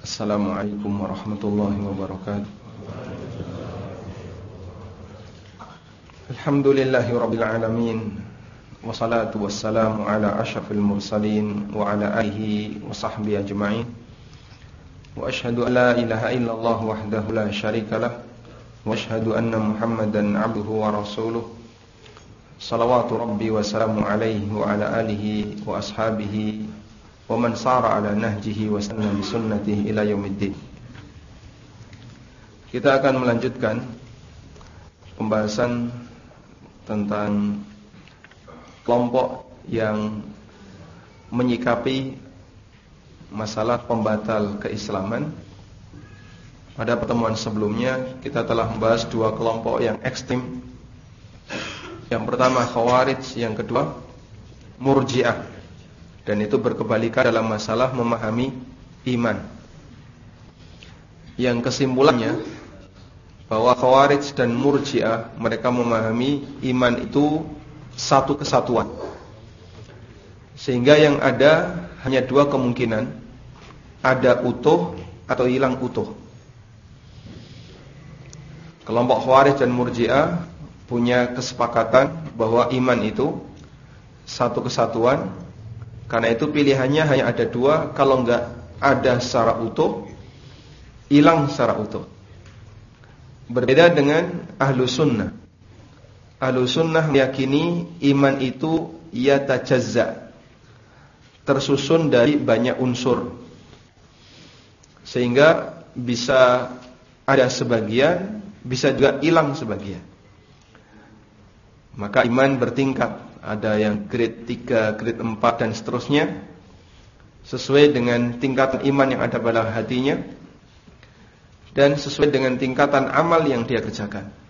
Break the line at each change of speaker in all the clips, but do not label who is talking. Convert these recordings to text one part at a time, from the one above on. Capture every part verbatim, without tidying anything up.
Assalamualaikum warahmatullahi wabarakatuh. Alhamdulillahi rabbil alamin. Wassalatu wassalamu ala asyrafil mursalin wa ala alihi wa sahbihi ajma'in. Wa asyhadu an la ilaha illallah wahdahu la syarikalah wa asyhadu anna Muhammadan abduhu wa rasuluh. Salawatu rabbi wa salamu alaihi wa ala alihi wa ashabihi wa man sara ala nahjihi wa sanna bi sunnatihi ila yaumiddin. Kita akan melanjutkan pembahasan tentang kelompok yang menyikapi masalah pembatal keislaman. Pada pertemuan sebelumnya kita telah membahas dua kelompok yang ekstrim. Yang pertama Khawarij, yang kedua Murji'ah. Dan itu berkebalikan dalam masalah memahami iman. Yang kesimpulannya bahwa Khawarij dan Murji'ah mereka memahami iman itu satu kesatuan, sehingga yang ada hanya dua kemungkinan, ada utuh atau hilang utuh. Kelompok Khawarij dan Murji'ah punya kesepakatan bahwa iman itu satu kesatuan. Karena itu pilihannya hanya ada dua. Kalau enggak ada secara utuh, hilang secara utuh. Berbeda dengan Ahlu Sunnah. Ahlu Sunnah meyakini iman itu yatajazza, tersusun dari banyak unsur, sehingga bisa ada sebagian, bisa juga hilang sebagian. Maka iman bertingkat, ada yang grade tiga, grade empat dan seterusnya, sesuai dengan tingkatan iman yang ada pada hatinya dan sesuai dengan tingkatan amal yang dia kerjakan.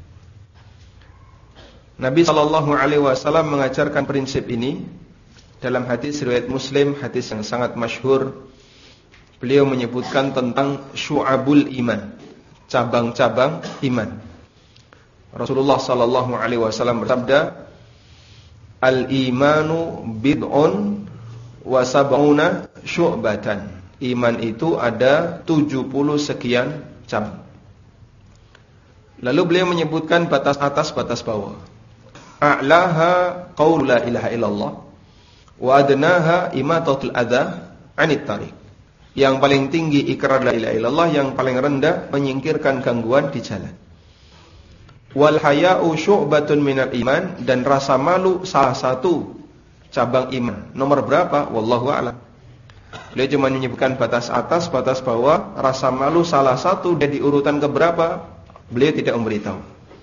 Nabi shallallahu alaihi wasallam mengajarkan prinsip ini dalam hadis riwayat Muslim, hadis yang sangat masyhur. Beliau menyebutkan tentang syu'abul iman, cabang-cabang iman. Rasulullah shallallahu alaihi wasallam bersabda, al-imanu bid'un wa sab'una syu'batan. Iman itu ada tujuh puluh sekian cabang. Lalu beliau menyebutkan batas atas, batas bawah. A'laha qaul la ilaha illallah wa adnaha imatatul adza 'anit tariq. Yang paling tinggi ikrar la ilaha illallah, yang paling rendah menyingkirkan gangguan di jalan. Wal haya'u syu'batun minal iman, dan rasa malu salah satu cabang iman. Nomor berapa? Wallahu a'lam. Beliau cuma menyebutkan batas atas, batas bawah. Rasa malu salah satu, dan di urutan keberapa beliau tidak memberitahu.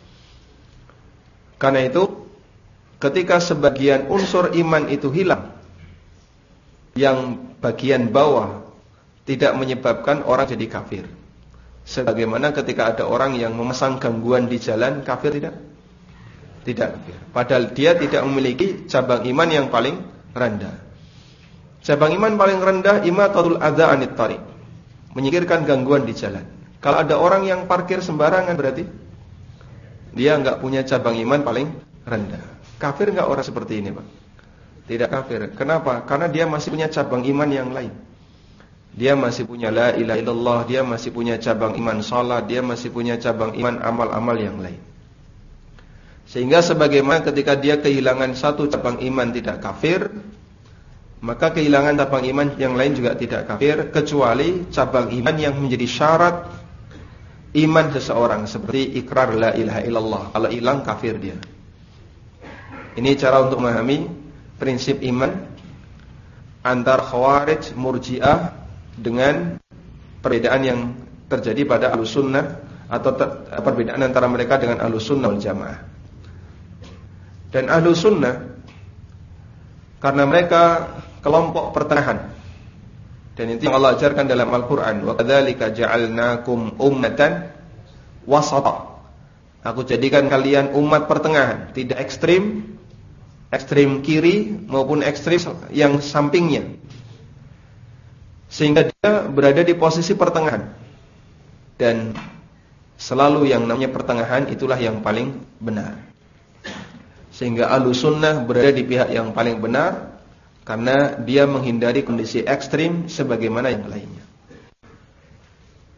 Karena itu ketika sebagian unsur iman itu hilang, yang bagian bawah tidak menyebabkan orang jadi kafir. Sebagaimana ketika ada orang yang memasang gangguan di jalan, kafir tidak? Tidak kafir. Padahal dia tidak memiliki cabang iman yang paling rendah. Cabang iman paling rendah imatatul adza 'anit tariq, menyingkirkan gangguan di jalan. Kalau ada orang yang parkir sembarangan, berarti dia enggak punya cabang iman paling rendah. Kafir enggak orang seperti ini, Pak? Tidak kafir. Kenapa? Karena dia masih punya cabang iman yang lain. Dia masih punya la ilaha illallah, dia masih punya cabang iman salat, dia masih punya cabang iman amal-amal yang lain. Sehingga sebagaimana ketika dia kehilangan satu cabang iman tidak kafir, maka kehilangan cabang iman yang lain juga tidak kafir, kecuali cabang iman yang menjadi syarat iman seseorang, seperti ikrar la ilaha illallah. Kalau hilang, kafir dia. Ini cara untuk memahami prinsip iman antar Khawarij, Murji'ah, dengan perbedaan yang terjadi pada Ahlus Sunnah, atau ter- perbedaan antara mereka dengan Ahlus Sunnah wal Jamaah. Dan Ahlus Sunnah, karena mereka kelompok pertengahan, dan itu yang Allah ajarkan dalam Al-Quran, wa kadzalika ja'alnakum ummatan wasata. Aku jadikan kalian umat pertengahan, tidak ekstrim, ekstrim kiri maupun ekstrim yang sampingnya, sehingga dia berada di posisi pertengahan. Dan selalu yang namanya pertengahan itulah yang paling benar. Sehingga Ahlus Sunnah berada di pihak yang paling benar, karena dia menghindari kondisi ekstrim sebagaimana yang lainnya.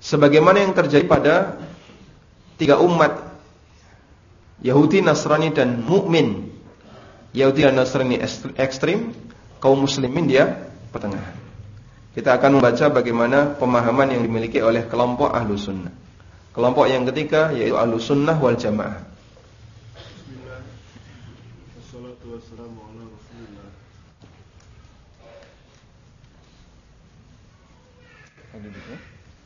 sebagaimana yang terjadi pada tiga umat, Yahudi, Nasrani, dan mukmin. Yahudi dan Nasrani ekstrim, kaum muslimin dia pertengahan. Kita akan membaca bagaimana pemahaman yang dimiliki oleh kelompok ahlu sunnah. Kelompok yang ketiga yaitu ahlu sunnah wal jamaah.
Bismillah. Wassalatu wassalamu ala Rasulillah.
Duduknya.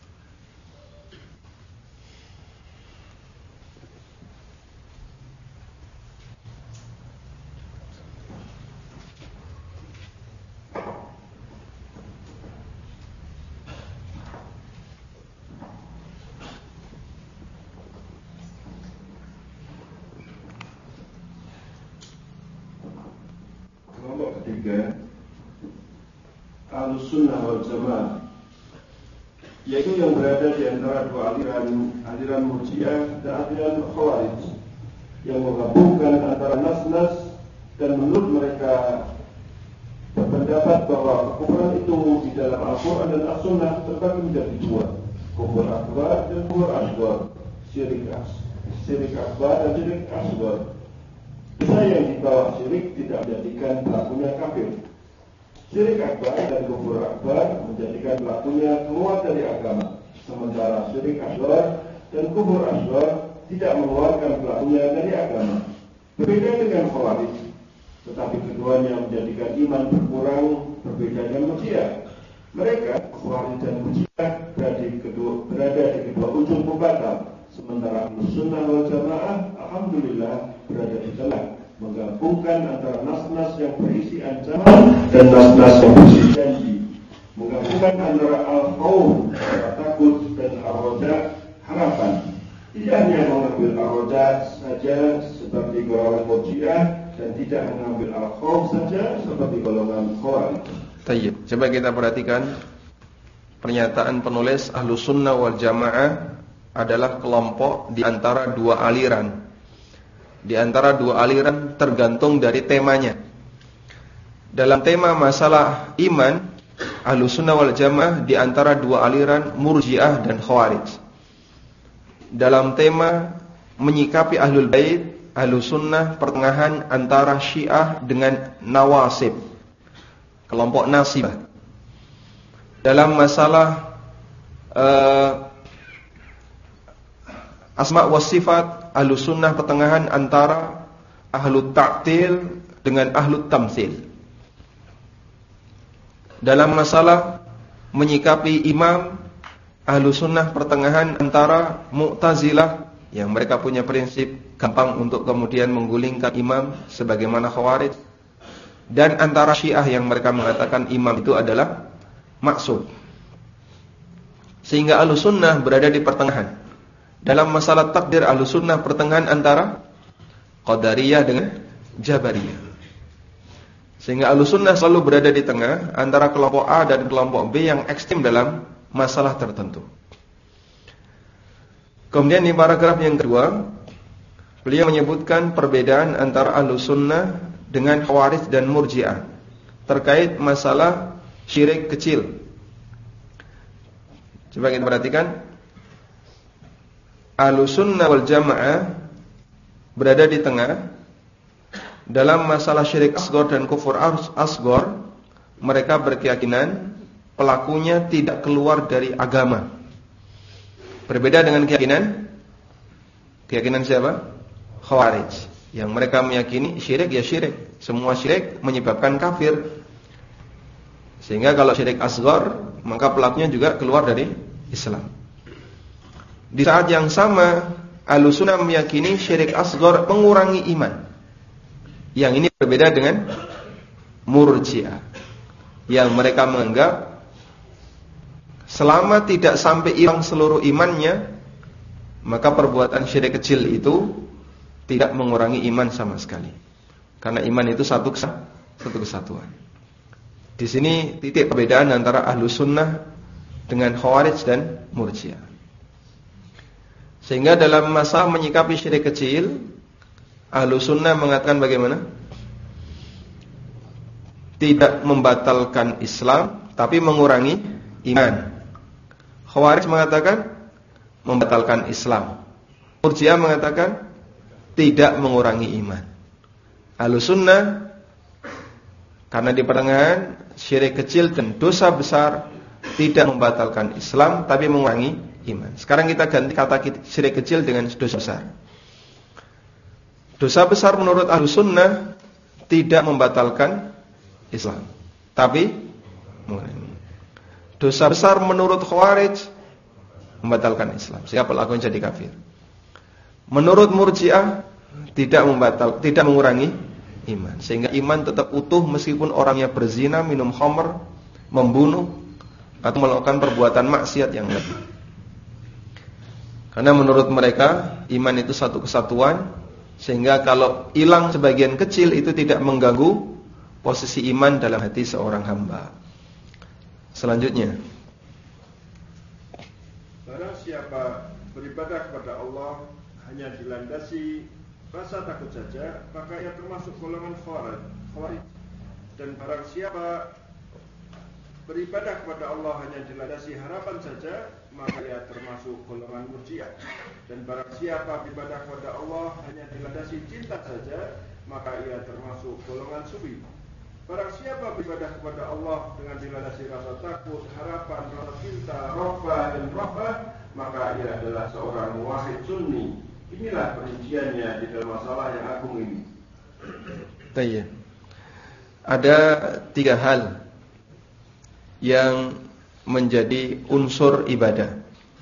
Kelompok ketiga, Ahlus Sunnah wal Jamaah, yaitu yang berada di antara dua aliran, aliran Murji'ah dan aliran Khawarij, yang menggabungkan antara nas-nas dan menurut mereka berpendapat bahwa kekufuran itu di dalam Al-Quran dan As-Sunnah terbagi menjadi dua, kufur akbar dan kufur asghar, syirik as, syirik akbar dan syirik asghar. Dosa yang di bawah syirik tidak menjadikan pelakunya kafir. Syirik akbar dan kufur akbar menjadikan pelakunya keluar dari agama, sementara syirik asghar dan kufur asghar tidak mengeluarkan pelakunya dari agama. Berbeda dengan Khawarij, tetapi keduanya menjadikan iman berkurang. Berbeda dengan Murji'ah, mereka Khawarij dan Murji'ah berada di kedua, berada di kedua ujung pembatal, sementara Ahlus Sunnah wal Jamaah alhamdulillah berada di tengah, menggabungkan antara nas-nas yang berisi ancaman dan nas-nas yang berisi janji, menggabungkan antara al-khawf, takut, dan ar-raja, harapan. Tidak hanya mengambil ar-raja saja seperti golongan Murji'ah dan tidak mengambil al-khawf saja seperti golongan Khawarij.
Tayyib. Coba kita perhatikan pernyataan penulis Ahlus Sunnah wal Jamaah adalah kelompok di antara dua aliran. Di antara dua aliran tergantung dari temanya. Dalam tema masalah iman, Ahlus Sunnah wal Jamaah di antara dua aliran Murji'ah dan Khawarij. Dalam tema menyikapi Ahlul Bait, Ahlus Sunnah pertengahan antara Syiah dengan Nawasib, kelompok Nasibah. Dalam masalah uh, Asma wa Sifat, Ahlus Sunnah pertengahan antara Ahlut Ta'til dengan Ahlut Tamtsil. Dalam masalah menyikapi imam, Ahlus Sunnah pertengahan antara Mu'tazilah yang mereka punya prinsip gampang untuk kemudian menggulingkan imam sebagaimana Khawarij, dan antara Syiah yang mereka mengatakan imam itu adalah maksum. Sehingga Ahlus Sunnah berada di pertengahan. Dalam masalah takdir, Ahlus Sunnah pertengahan antara Qadariyah dengan Jabariyah. Sehingga Ahlus Sunnah selalu berada di tengah antara kelompok A dan kelompok B yang ekstrem dalam masalah tertentu. Kemudian di paragraf yang kedua, beliau menyebutkan perbedaan antara Ahlus Sunnah dengan Khawarij dan Murji'ah terkait masalah syirik kecil. Coba kita perhatikan, Ahlus Sunnah wal Jamaah berada di tengah. Dalam masalah syirik asghar dan kufur asghar, mereka berkeyakinan pelakunya tidak keluar dari agama. Berbeda dengan keyakinan Keyakinan siapa? Khawarij, yang mereka meyakini syirik ya syirik, semua syirik menyebabkan kafir. Sehingga kalau syirik asghar, maka pelakunya juga keluar dari Islam. Di saat yang sama, Ahlus Sunnah meyakini syirik asghar mengurangi iman. Yang ini berbeda dengan Murji'ah, yang mereka menganggap selama tidak sampai hilang seluruh imannya, maka perbuatan syirik kecil itu tidak mengurangi iman sama sekali. Karena iman itu satu satu kesatuan. Di sini titik perbedaan antara Ahlus Sunnah dengan Khawarij dan Murji'ah. Sehingga dalam masa menyikapi syirik kecil, Ahlus Sunnah mengatakan bagaimana? Tidak membatalkan Islam, tapi mengurangi iman. Khawarij mengatakan membatalkan Islam. Murji'ah mengatakan tidak mengurangi iman. Ahlussunnah karena di pertengahan syirik kecil dan dosa besar tidak membatalkan Islam tapi mengurangi iman. Sekarang kita ganti kata syirik kecil dengan dosa besar. Dosa besar menurut Ahlussunnah tidak membatalkan Islam tapi mengurangi. Dosa besar menurut Khawarij membatalkan Islam sehingga pelakunya jadi kafir. Menurut Murji'ah tidak membatal, tidak mengurangi iman, sehingga iman tetap utuh meskipun orangnya berzina, minum khamr, membunuh atau melakukan perbuatan maksiat yang lebih. Karena menurut mereka iman itu satu kesatuan, sehingga kalau hilang sebagian kecil itu tidak mengganggu posisi iman dalam hati seorang hamba. Selanjutnya,
barang siapa beribadah kepada Allah hanya dilandasi rasa takut saja, maka ia termasuk golongan Khawarij. Dan barang siapa beribadah kepada Allah hanya dilandasi harapan saja, maka ia termasuk golongan Murji'ah. Dan barang siapa beribadah kepada Allah hanya dilandasi cinta saja, maka ia termasuk golongan Sufi. Barang siapa beribadah kepada Allah dengan dilandasi rasa takut, harapan, rasa cinta, rohbah dan rohbah, maka ia adalah seorang muwahhid Sunni. Inilah perinciannya di dalam masalah yang agung ini.
Baik. Ada tiga hal yang menjadi unsur ibadah.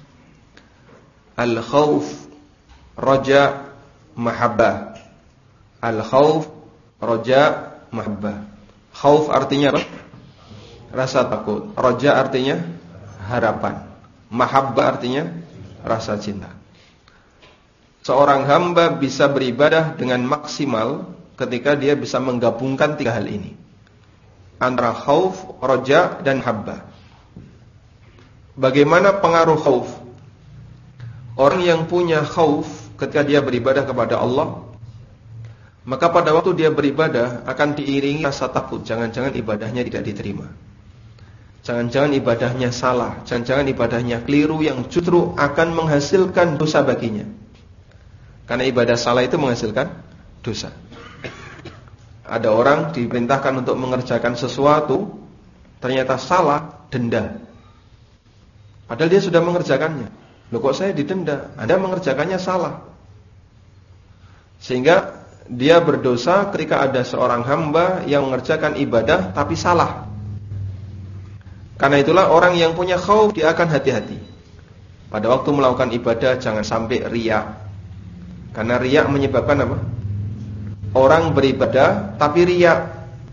Al-khauf, raja, mahabbah. Al-khauf, raja, mahabbah. Khauf artinya apa? Rasa takut. Raja artinya harapan. Mahabbah artinya rasa cinta. Seorang hamba bisa beribadah dengan maksimal ketika dia bisa menggabungkan tiga hal ini, antara khauf, roja, dan habba. Bagaimana pengaruh khauf? Orang yang punya khauf ketika dia beribadah kepada Allah, maka pada waktu dia beribadah akan diiringi rasa takut, jangan-jangan ibadahnya tidak diterima, jangan-jangan ibadahnya salah, jangan-jangan ibadahnya keliru yang justru akan menghasilkan dosa baginya. Karena ibadah salah itu menghasilkan dosa. Ada orang diperintahkan untuk mengerjakan sesuatu, ternyata salah, denda. Padahal dia sudah mengerjakannya. Loh kok saya didenda? Anda mengerjakannya salah. Sehingga dia berdosa ketika ada seorang hamba yang mengerjakan ibadah tapi salah. Karena itulah orang yang punya khauf dia akan hati-hati. Pada waktu melakukan ibadah jangan sampai riya. Karena riya menyebabkan apa? Orang beribadah tapi riya.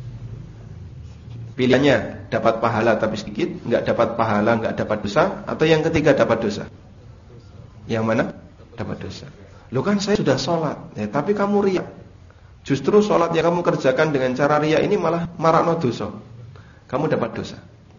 Pilihannya dapat pahala tapi sedikit, enggak dapat pahala, enggak dapat dosa, atau yang ketiga dapat dosa. Yang mana? Dapat dosa. Loh kan saya sudah sholat, ya, tapi kamu riya. Justru sholat yang kamu kerjakan dengan cara riya ini malah marakno dosa. Kamu dapat dosa.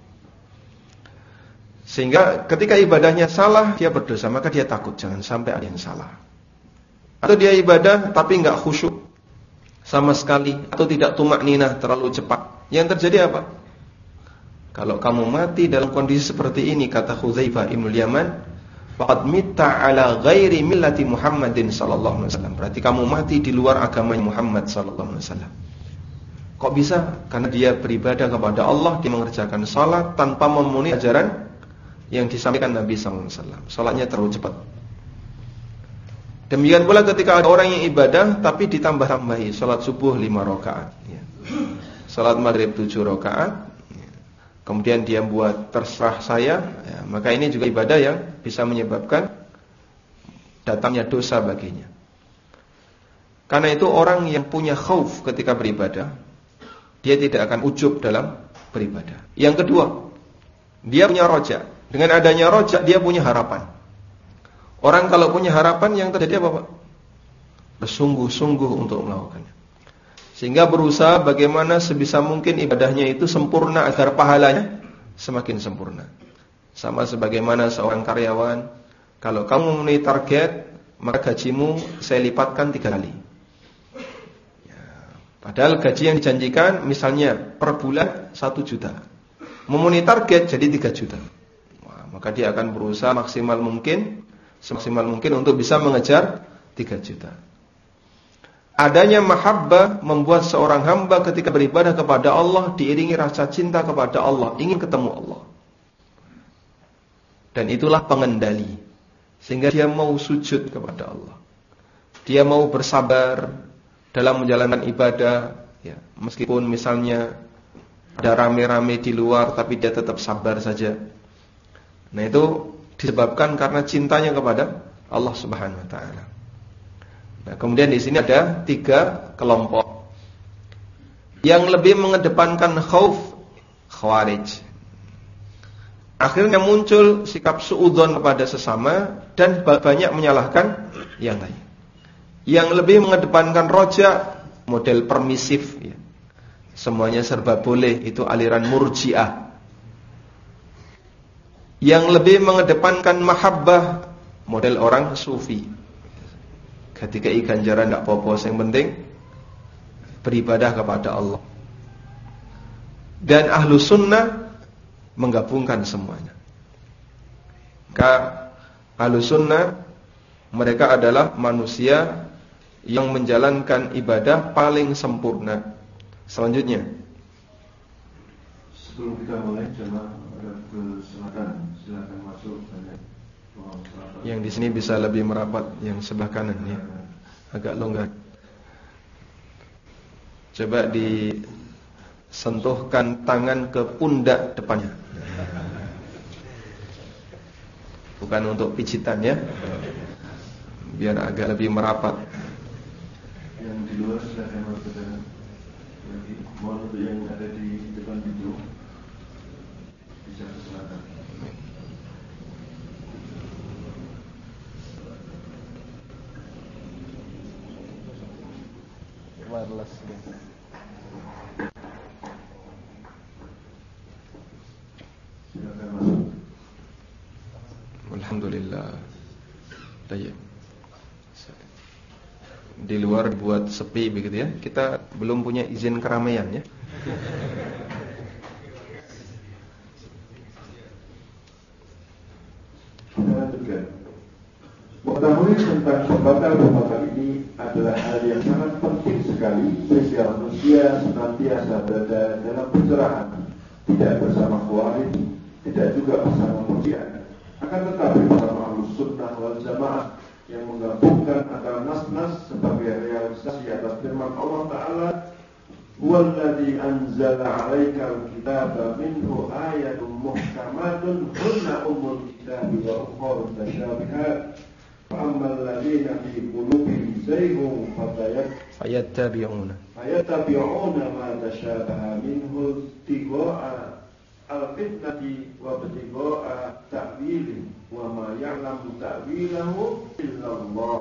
Sehingga ketika ibadahnya salah, dia berdosa, maka dia takut jangan sampai ada yang salah. Atau dia ibadah tapi enggak khusyuk sama sekali, atau tidak tumakninah, terlalu cepat. Yang terjadi apa? Kalau kamu mati dalam kondisi seperti ini, kata Hudzaifah ibn Yaman, faqad mitta ala ghairi millati Muhammadin sallallahu alaihi wasallam. Berarti kamu mati di luar agama Muhammad sallallahu alaihi wasallam. Kok bisa? Karena dia beribadah kepada Allah, dia mengerjakan salat tanpa memenuhi ajaran yang disampaikan Nabi sallallahu alaihi wasallam. Salatnya terlalu cepat. Demikian pula ketika ada orang yang ibadah tapi ditambah-tambahi, salat subuh lima rakaat, ya. Salat maghrib tujuh rakaat, ya. Kemudian dia buat terserah saya, ya. Maka ini juga ibadah yang bisa menyebabkan datangnya dosa baginya. Karena itu orang yang punya khauf ketika beribadah, dia tidak akan ujub dalam beribadah. Yang kedua, dia punya roja. Dengan adanya roja dia punya harapan. Orang kalau punya harapan yang terjadi apa Pak? Bersungguh-sungguh untuk melakukannya. Sehingga berusaha bagaimana sebisa mungkin ibadahnya itu sempurna agar pahalanya semakin sempurna. Sama sebagaimana seorang karyawan, kalau kamu memenuhi target, maka gajimu saya lipatkan tiga kali. Ya, padahal gaji yang dijanjikan misalnya per bulan satu juta. Memenuhi target jadi tiga juta. Wah, maka dia akan berusaha maksimal mungkin semaksimal mungkin untuk bisa mengejar tiga juta. Adanya mahabbah membuat seorang hamba ketika beribadah kepada Allah diiringi rasa cinta kepada Allah, ingin ketemu Allah. Dan itulah pengendali, sehingga dia mau sujud kepada Allah. Dia mau bersabar dalam menjalankan ibadah, ya, meskipun misalnya ada rame-rame di luar, tapi dia tetap sabar saja. Nah, itu disebabkan karena cintanya kepada Allah Subhanahu wa taala. Nah, kemudian di sini ada tiga kelompok yang lebih mengedepankan khauf, khawarij. Akhirnya muncul sikap suudzon kepada sesama dan banyak menyalahkan yang lain. Yang lebih mengedepankan roja, model permisif, ya. Semuanya serba boleh, itu aliran murji'ah. Yang lebih mengedepankan mahabbah, model orang sufi. Ketika i ganjaran tidak apa-apa, yang penting beribadah kepada Allah. Dan ahlu sunnah menggabungkan semuanya. Maka ahlu sunnah, mereka adalah manusia yang menjalankan ibadah paling sempurna. Selanjutnya,
sebelum kita mulai, jemaah ada ke selatan, silakan masuk.
Yang di sini bisa lebih merapat, yang sebelah kanan ya, agak longgar. Coba disentuhkan tangan ke pundak depannya. Bukan untuk pijitan ya, biar agak lebih merapat.
Yang di luar silakan masuk. Mohon untuk yang ada di depan pintu bisa ke selatan.
Wireless.
Silakan masuk.
Alhamdulillah. Baik. Di luar buat sepi begitu ya. Kita belum punya izin keramaian ya.
Mengetahui tentang pembatal-pembatal ini adalah hal yang sangat penting sekali, sehingga manusia senantiasa berada dalam pencerahan, tidak bersama khawarij, tidak juga bersama murji'ah. Akan tetapi bersama ahlus sunnah wal jamaah yang menggabungkan antara nas-nas sebagai realisasi atas firman Allah Ta'ala, "Huwallazi anzala 'alaikal kitaba minhu ayatun muhkamatun hunna ummul kitabi wa ukhra mutasyabihat fa ammal ladzina fi qulubihim zayghun
fayattabi'una
fayattabi'una ma tashabaha minhu ibtigha'a al-fitnati wa ibtigha'a ta'wili wa ma ya'lamu ta'wilahu illallah."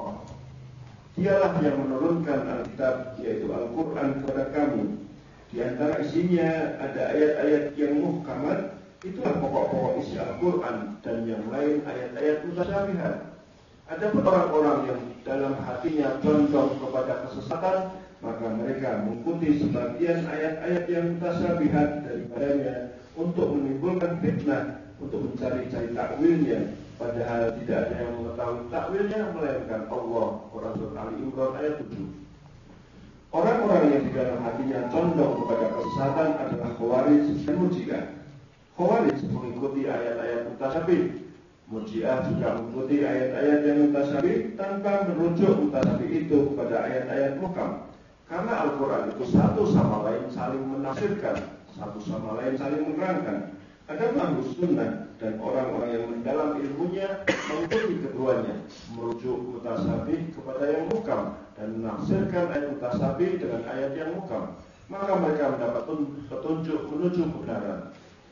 Dialah yang menurunkan Alkitab, yaitu Al-Quran, kepada kamu. Di antara isinya ada ayat-ayat yang muhkamat, itulah pokok-pokok isi Al-Quran, dan yang lain ayat-ayat mutasyabihat. Ada orang-orang yang dalam hatinya condong kepada kesesatan, maka mereka mengikuti sebagian ayat-ayat yang mutasyabihat daripadanya untuk menimbulkan fitnah, untuk mencari-cari takwilnya, padahal tidak ada yang mengetahui takwilnya melainkan Allah. Quran Surat Ali Imran ayat tujuh. Orang-orang yang di dalam hatinya condong kepada kesesatan adalah khawarij dan murji'ah. Khawarij mengikuti ayat-ayat mutasyabih, murji'ah juga mengikuti ayat-ayat yang mutasyabih tanpa merujuk mutasyabih itu kepada ayat-ayat muhkam. Karena Al-Quran itu satu sama lain saling menafsirkan, satu sama lain saling menerangkan. Ada ahlus sunnah dan orang-orang yang mendalam ilmunya mengikuti keduanya, merujuk mutasabih kepada yang muhkam dan menafsirkan ayat mutasabih dengan ayat yang muhkam. Maka mereka mendapat petunjuk menuju kebenaran.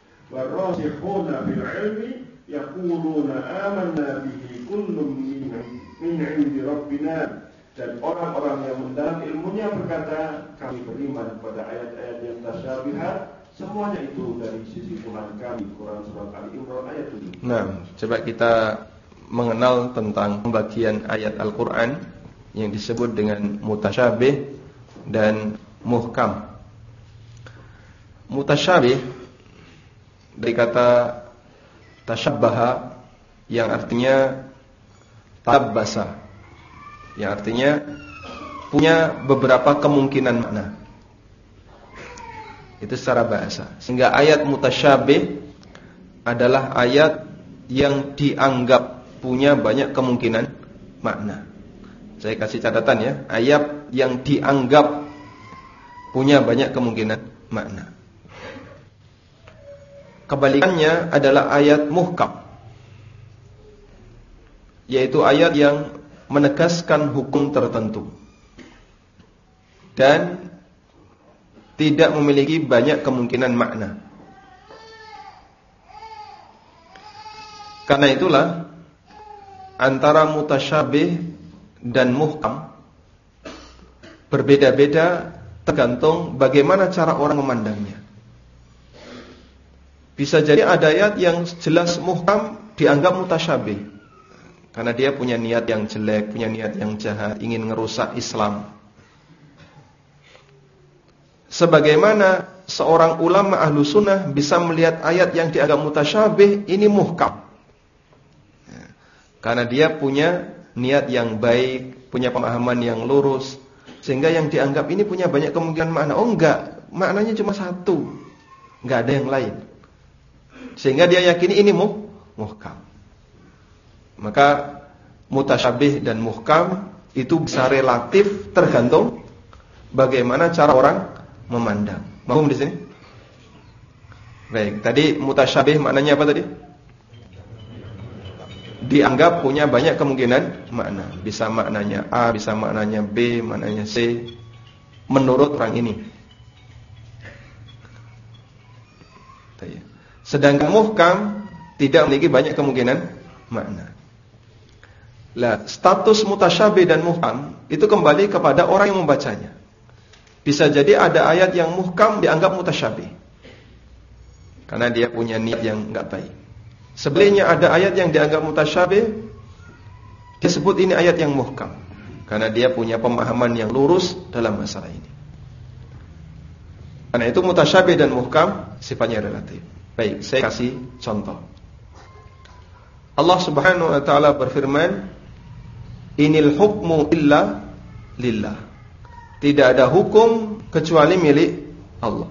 Warasikhuna fil ilmi yaquluna amanna bihi kullun min 'indi rabbina. Dan orang-orang yang mendalam ilmunya berkata, kami beriman kepada ayat-ayat yang mutasyabihat, semuanya itu dari sisi Tuhan kami. Quran Surat Ali Imran ayat tujuh.
Nah, coba kita mengenal tentang pembagian ayat Al-Quran yang disebut dengan mutasyabih dan muhkam. Mutasyabih dari kata tasyabbaha yang artinya talabbasa, yang artinya punya beberapa kemungkinan makna. Itu secara bahasa. Sehingga ayat mutasyabih adalah ayat yang dianggap punya banyak kemungkinan makna. Saya kasih catatan ya, ayat yang dianggap punya banyak kemungkinan makna. Kebalikannya adalah ayat muhkam, yaitu ayat yang menegaskan hukum tertentu dan tidak memiliki banyak kemungkinan makna. Karena itulah antara mutasyabih dan muhkam berbeda-beda tergantung bagaimana cara orang memandangnya. Bisa jadi ada ayat yang jelas muhkam dianggap mutasyabih karena dia punya niat yang jelek, punya niat yang jahat, ingin ngerusak Islam. Sebagaimana seorang ulama ahlu sunnah bisa melihat ayat yang dianggap mutasyabih ini muhkam, karena dia punya niat yang baik, punya pemahaman yang lurus, sehingga yang dianggap ini punya banyak kemungkinan makna. Oh enggak, maknanya cuma satu, enggak ada yang lain, sehingga dia yakini ini muh, muhkam. Maka mutasyabih dan muhkam itu bisa relatif tergantung bagaimana cara orang memandang. Mahum di sini? Baik, tadi mutasyabih maknanya apa tadi? Dianggap punya banyak kemungkinan makna. Bisa maknanya A, bisa maknanya B, maknanya C, menurut orang ini. Sedangkan muhkam tidak memiliki banyak kemungkinan makna. Lah, status mutasyabih dan muhkam itu kembali kepada orang yang membacanya. Bisa jadi ada ayat yang muhkam dianggap mutasyabih karena dia punya niat yang enggak baik. Sebaliknya ada ayat yang dianggap mutasyabih, disebut ini ayat yang muhkam karena dia punya pemahaman yang lurus dalam masalah ini. Karena itu mutasyabih dan muhkam sifatnya relatif. Baik, saya kasih contoh. Allah Subhanahu wa taala berfirman, "Inil hukmu illa lillah." Tidak ada hukum kecuali milik Allah.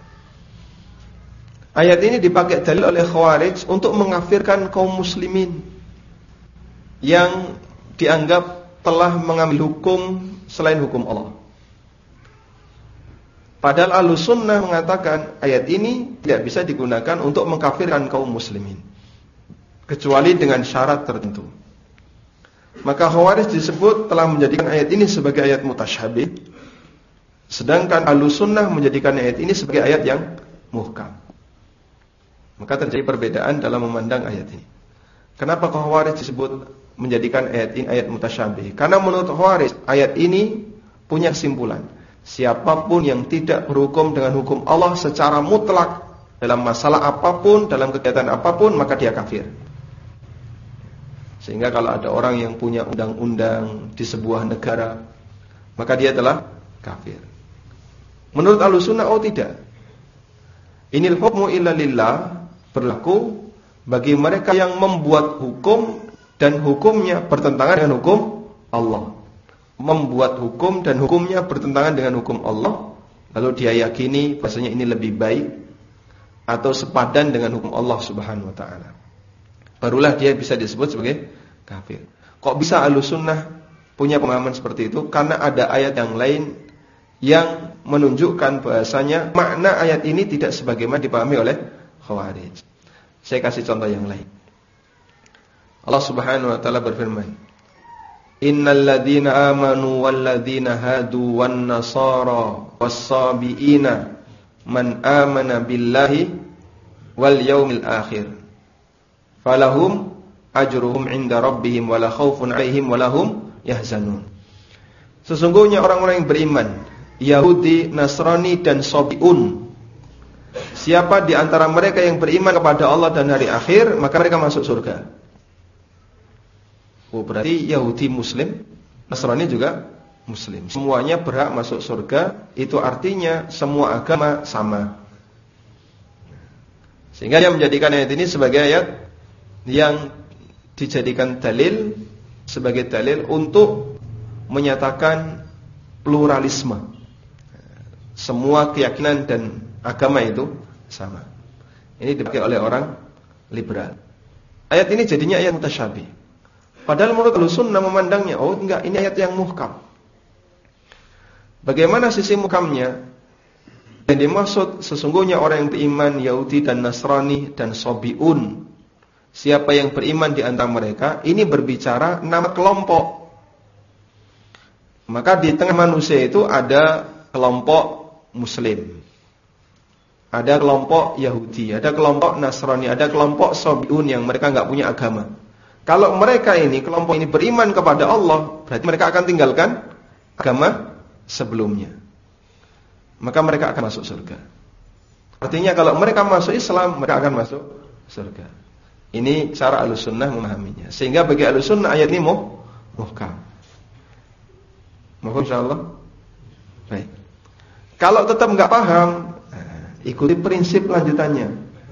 Ayat ini dipakai dalil oleh Khawarij untuk mengkafirkan kaum muslimin yang dianggap telah mengambil hukum selain hukum Allah. Padahal Ahlussunnah mengatakan ayat ini tidak bisa digunakan untuk mengkafirkan kaum muslimin kecuali dengan syarat tertentu. Maka Khawarij disebut telah menjadikan ayat ini sebagai ayat mutasyabih, sedangkan Ahlussunnah menjadikan ayat ini sebagai ayat yang muhkam. Maka terjadi perbedaan dalam memandang ayat ini. Kenapa Khawarij disebut menjadikan ayat ini ayat mutasyabih? Karena menurut Khawarij ayat ini punya kesimpulan, siapapun yang tidak berhukum dengan hukum Allah secara mutlak dalam masalah apapun, dalam kegiatan apapun, maka dia kafir. Sehingga kalau ada orang yang punya undang-undang di sebuah negara, maka dia telah kafir. Menurut Ahlussunnah, oh tidak. Inil hukmu illa lillah berlaku bagi mereka yang membuat hukum dan hukumnya bertentangan dengan hukum Allah. Membuat hukum dan hukumnya bertentangan dengan hukum Allah, lalu dia yakini bahasanya ini lebih baik atau sepadan dengan hukum Allah Subhanahu wa taala, barulah dia bisa disebut sebagai kafir. Kok bisa Ahlussunnah punya pemahaman seperti itu? Karena ada ayat yang lain yang menunjukkan bahasanya makna ayat ini tidak sebagaimana dipahami oleh Khawarij. Saya kasih contoh yang lain. Allah Subhanahu wa taala berfirman, "Innal ladzina amanu wal ladzina hadu wan nasara was-sabiina man amana billahi wal yaumil akhir falahum ajruhum 'inda rabbihim wala khaufun 'alaihim wala hum yahzanun." Sesungguhnya orang-orang yang beriman, Yahudi, Nasrani dan Sabiun, siapa di antara mereka yang beriman kepada Allah dan hari akhir, maka mereka masuk surga. Oh, berarti Yahudi Muslim, Nasrani juga Muslim, semuanya berhak masuk surga. Itu artinya semua agama sama. Sehingga dia menjadikan ayat ini sebagai ayat yang dijadikan dalil sebagai dalil untuk menyatakan pluralisme. Semua keyakinan dan agama itu sama. Ini dipakai oleh orang liberal. Ayat ini jadinya ayat mutasyabih. Padahal menurut Ahlussunnah memandangnya, oh enggak, ini ayat yang muhkam. Bagaimana sisi muhkamnya? Yang dimaksud sesungguhnya orang yang beriman Yahudi dan Nasrani dan Sobiun. Siapa yang beriman di antara mereka, ini berbicara nama kelompok. Maka di tengah manusia itu ada kelompok Muslim, ada kelompok Yahudi, ada kelompok Nasrani, ada kelompok Sobiun yang mereka nggak punya agama. Kalau mereka ini, kelompok ini beriman kepada Allah, berarti mereka akan tinggalkan agama sebelumnya. Maka mereka akan masuk surga. Artinya kalau mereka masuk Islam, mereka akan masuk surga. Ini cara Ahlussunnah memahaminya. Sehingga bagi Ahlussunnah ayat ini muh, muhkam. Mohon insyaallah. Baik. Kalau tetap nggak paham, ikuti prinsip lanjutannya.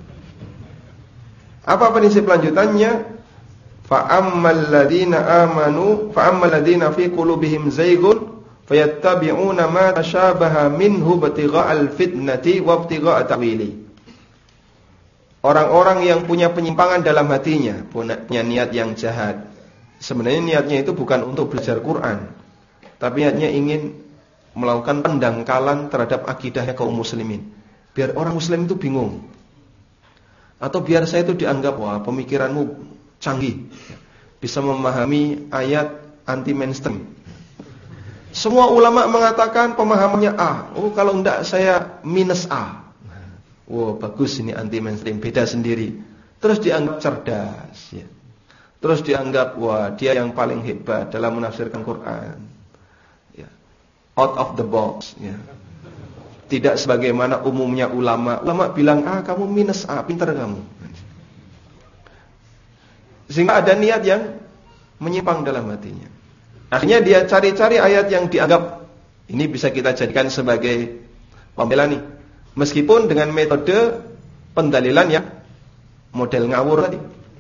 Apa prinsip lanjutannya? Fa ammal ladzina amanu fa ammal ladzina fi qulubihim zaygun fayattabi'una ma tashabaha minhu ibtigha'al fitnati wa ibtigha'a ta'wili. Orang-orang yang punya penyimpangan dalam hatinya, punya niat yang jahat. Sebenarnya niatnya itu bukan untuk belajar Quran, tapi niatnya ingin melakukan pendangkalan terhadap akidahnya kaum muslimin. Biar orang muslim itu bingung. Atau biar saya itu dianggap, wah pemikiranmu canggih, bisa memahami ayat anti mainstream. Semua ulama mengatakan pemahamannya A. Oh kalau enggak saya minus A. Wow bagus ini anti mainstream, beda sendiri. Terus dianggap cerdas ya. Terus dianggap wah dia yang paling hebat dalam menafsirkan Quran ya. Out of the box ya. Tidak sebagaimana umumnya ulama. Ulama bilang ah kamu minus A, pintar kamu. Sehingga ada niat yang menyimpang dalam hatinya. Akhirnya dia cari-cari ayat yang dianggap ini bisa kita jadikan sebagai pembela nih. Meskipun dengan metode pendalilan yang model ngawur tadi.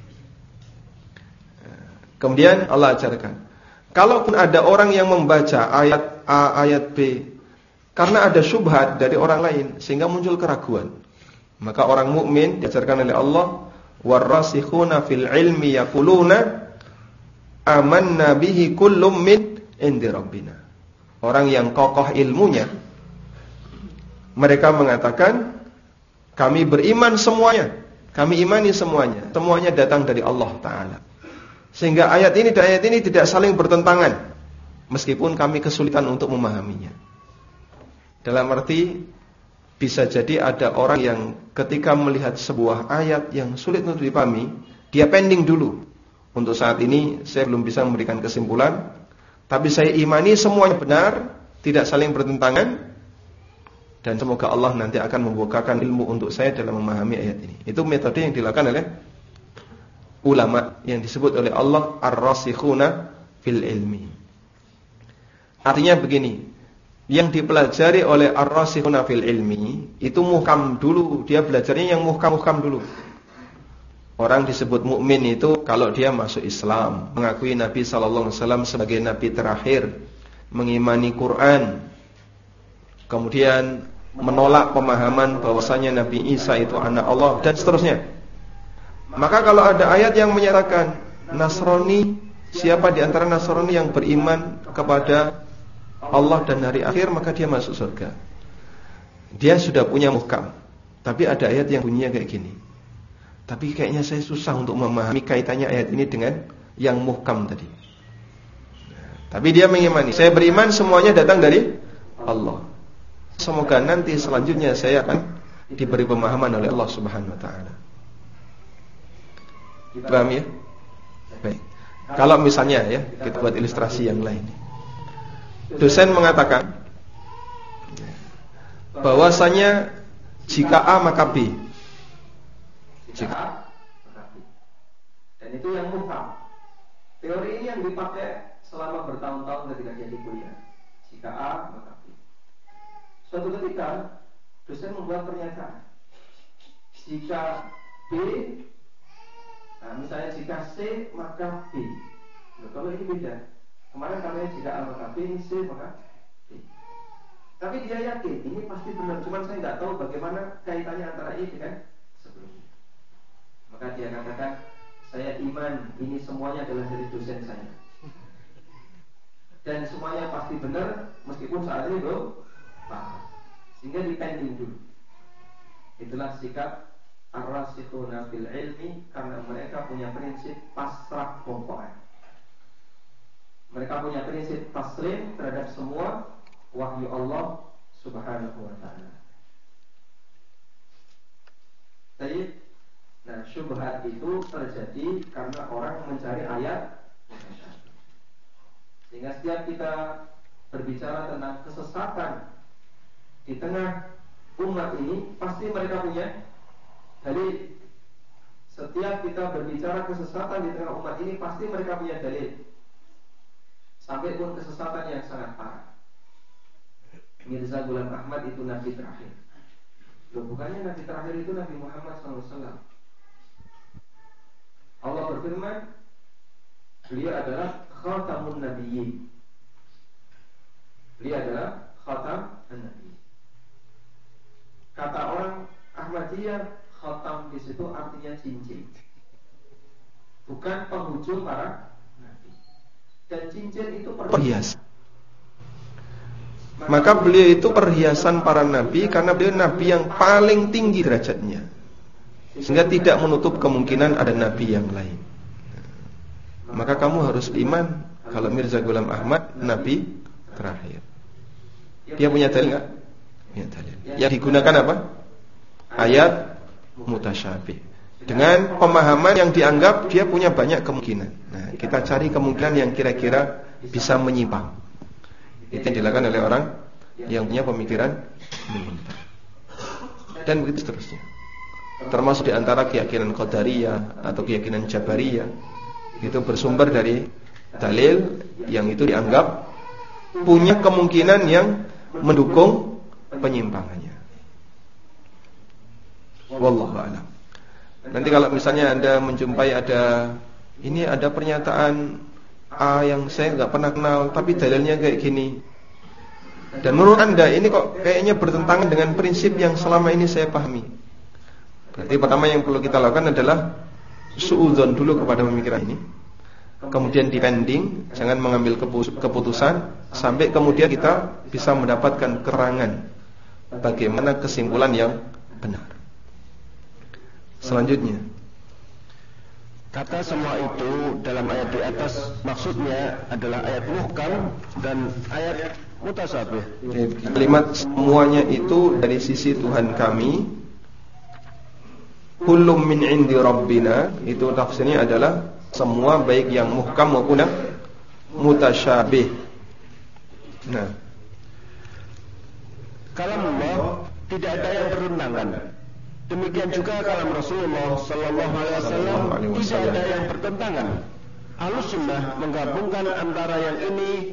Kemudian Allah ajarkan, kalaupun ada orang yang membaca ayat A, ayat B, karena ada syubhat dari orang lain sehingga muncul keraguan, maka orang mukmin diajarkan oleh Allah, warasikhuna fil ilmi yaquluna amanna bihi kullum min indi rabbina. Orang yang kokoh ilmunya, mereka mengatakan kami beriman semuanya, kami imani semuanya, semuanya datang dari Allah Ta'ala. Sehingga ayat ini dan ayat ini tidak saling bertentangan, meskipun kami kesulitan untuk memahaminya. Dalam arti bisa jadi ada orang yang ketika melihat sebuah ayat yang sulit untuk dipahami, dia pending dulu. Untuk saat ini saya belum bisa memberikan kesimpulan, tapi saya imani semuanya benar, tidak saling bertentangan, dan semoga Allah nanti akan membukakan ilmu untuk saya dalam memahami ayat ini. Itu metode yang dilakukan oleh ulama yang disebut oleh Allah ar-rasikhuna fil ilmi. Artinya begini, yang dipelajari oleh ar-rasikhuna fil ilmi itu muhkam dulu, dia belajarnya yang muhkam-muhkam dulu. Orang disebut mukmin itu kalau dia masuk Islam, mengakui Nabi sallallahu alaihi wasallam sebagai nabi terakhir, mengimani Quran, kemudian menolak pemahaman bahwasanya Nabi Isa itu anak Allah dan seterusnya. Maka kalau ada ayat yang menyatakan Nasrani, siapa di antara Nasrani yang beriman kepada Allah dan hari akhir, maka dia masuk surga. Dia sudah punya muhkam. Tapi ada ayat yang bunyinya kayak gini. Tapi kayaknya saya susah untuk memahami kaitannya ayat ini dengan yang muhkam tadi. Tapi dia mengimani, saya beriman semuanya datang dari Allah. Semoga nanti selanjutnya saya akan diberi pemahaman oleh Allah Subhanahu wa taala. Paham ya? Baik. Kalau misalnya ya, kita buat ilustrasi yang lain. Dosen mengatakan bahwasanya jika A maka B. Jika A maka B. Dan itu yang muhkam. Teori ini yang dipakai selama bertahun-tahun ketika dia di kuliah. Jika A maka B. Suatu ketika dosen membuat pernyataan, jika B, nah misalnya jika C maka B. Loh, kalau ini beda. Kemarin katanya jika A-maka B, ini C maka D. Tapi dia yakin ini pasti benar. Cuman saya tidak tahu bagaimana kaitannya antara ini dengan sebelumnya. Maka dia katakan, saya iman ini semuanya adalah dari dosen saya. Dan semuanya pasti benar meskipun saat ini belum paham. Sehingga dipending dulu. Itulah sikap ar-rasikhuna fil ilmi, karena mereka punya prinsip pasrah pokoknya. Mereka punya prinsip taslim terhadap semua wahyu Allah Subhanahu wa ta'ala. Baik. Nah, syubhat itu terjadi karena orang mencari ayat mutasyabih. Sehingga setiap kita berbicara tentang kesesatan di tengah umat ini, pasti mereka punya dalil. Setiap kita berbicara kesesatan di tengah umat ini, pasti mereka punya dalil. Sampai pun kesesatan yang sangat parah. Mirza Ghulam Ahmad itu nabi terakhir. Loh, bukannya nabi terakhir itu Nabi Muhammad shallallahu alaihi wasallam. Allah berfirman, beliau adalah khatamun nabiyyin. Beliau adalah khatam an-nabi. Kata orang Ahmadiyah, khatam di situ artinya cincin, bukan penghujung para nabi. Dan cincin itu perhiasan. Maka beliau itu perhiasan para nabi karena beliau nabi yang paling tinggi derajatnya, sehingga tidak menutup kemungkinan ada nabi yang lain. Maka kamu harus iman kalau Mirza Ghulam Ahmad nabi terakhir. Dia punya dalil enggak? Punya dalil. Yang digunakan apa? Ayat mutasyabih. Dengan pemahaman yang dianggap dia punya banyak kemungkinan. Nah, kita cari kemungkinan yang kira-kira bisa menyimpang. Itu yang dilakukan oleh orang yang punya pemikiran menyimpang. Dan begitu seterusnya. Termasuk di antara keyakinan Qadariyah atau keyakinan Jabariyah, itu bersumber dari dalil yang itu dianggap punya kemungkinan yang mendukung penyimpangannya. Wallahu a'lam. Nanti kalau misalnya Anda menjumpai ada ini ada pernyataan A yang saya nggak pernah kenal, tapi dalilnya kayak gini, dan menurut Anda ini kok kayaknya bertentangan dengan prinsip yang selama ini saya pahami, berarti pertama yang perlu kita lakukan adalah suudzon dulu kepada pemikiran ini, kemudian dipending, jangan mengambil keputusan sampai kemudian kita bisa mendapatkan keterangan bagaimana kesimpulan yang benar. Selanjutnya,
kata semua itu dalam ayat di atas maksudnya adalah ayat muhkam dan ayat mutasyabih.
Kalimat semuanya itu dari sisi Tuhan kami, kullum min indi rabbina, itu tafsirnya adalah semua baik yang muhkam maupun yang mutasyabih. Nah,
kalam Allah tidak ada yang bertentangan. Demikian juga kalam Rasulullah Sallallahu Alaihi Wasallam tidak ada yang bertentangan. Ahlus Sunnah menggabungkan antara yang ini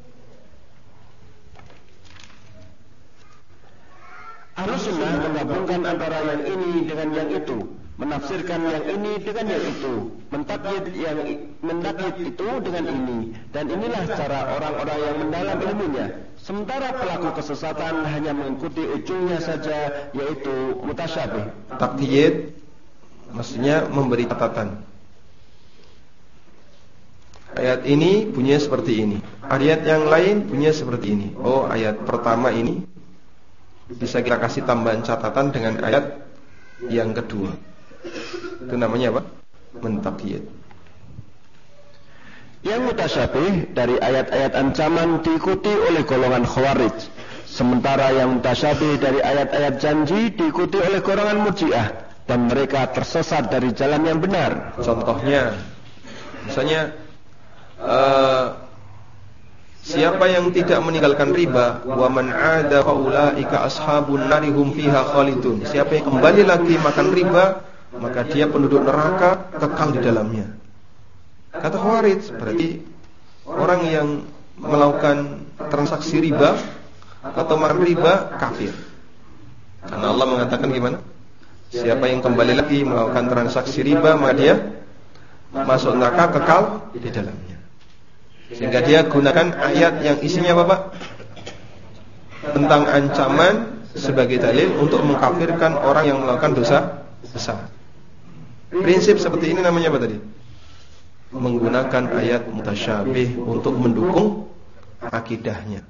Ahlus Sunnah menggabungkan antara yang ini dengan yang itu, menafsirkan yang ini dengan yang itu, mentakyid yang mentakyid itu dengan ini, dan inilah cara orang-orang yang mendalam ilmunya. Sementara pelaku kesesatan hanya mengikuti ujungnya saja, yaitu mutasyabih.
Takyid maksudnya memberi catatan. Ayat ini bunyinya seperti ini, ayat yang lain bunyinya seperti ini. Oh, ayat pertama ini bisa kita kasih tambahan catatan dengan ayat yang kedua. Itu namanya apa? Mentakyid.
Yang mutasyabih dari ayat-ayat ancaman diikuti oleh golongan Khawarij, sementara yang mutasyabih dari ayat-ayat janji diikuti oleh golongan Murji'ah, dan mereka tersesat dari jalan yang benar.
Contohnya, misalnya uh, siapa yang tidak meninggalkan riba, wa man 'ada fa ulaika ashabun nari hum fiha khalidun. Siapa yang kembali lagi makan riba, maka dia penduduk neraka kekal di dalamnya. Kata Khawarij, berarti orang yang melakukan transaksi riba atau makan riba kafir. Karena Allah mengatakan gimana? Siapa yang kembali lagi melakukan transaksi riba, maka dia masuk neraka kekal di dalamnya. Sehingga dia gunakan ayat yang isinya apa Pak? Tentang ancaman sebagai dalil untuk mengkafirkan orang yang melakukan dosa besar. Prinsip seperti ini namanya apa tadi? Menggunakan ayat mutasyabih untuk mendukung akidahnya.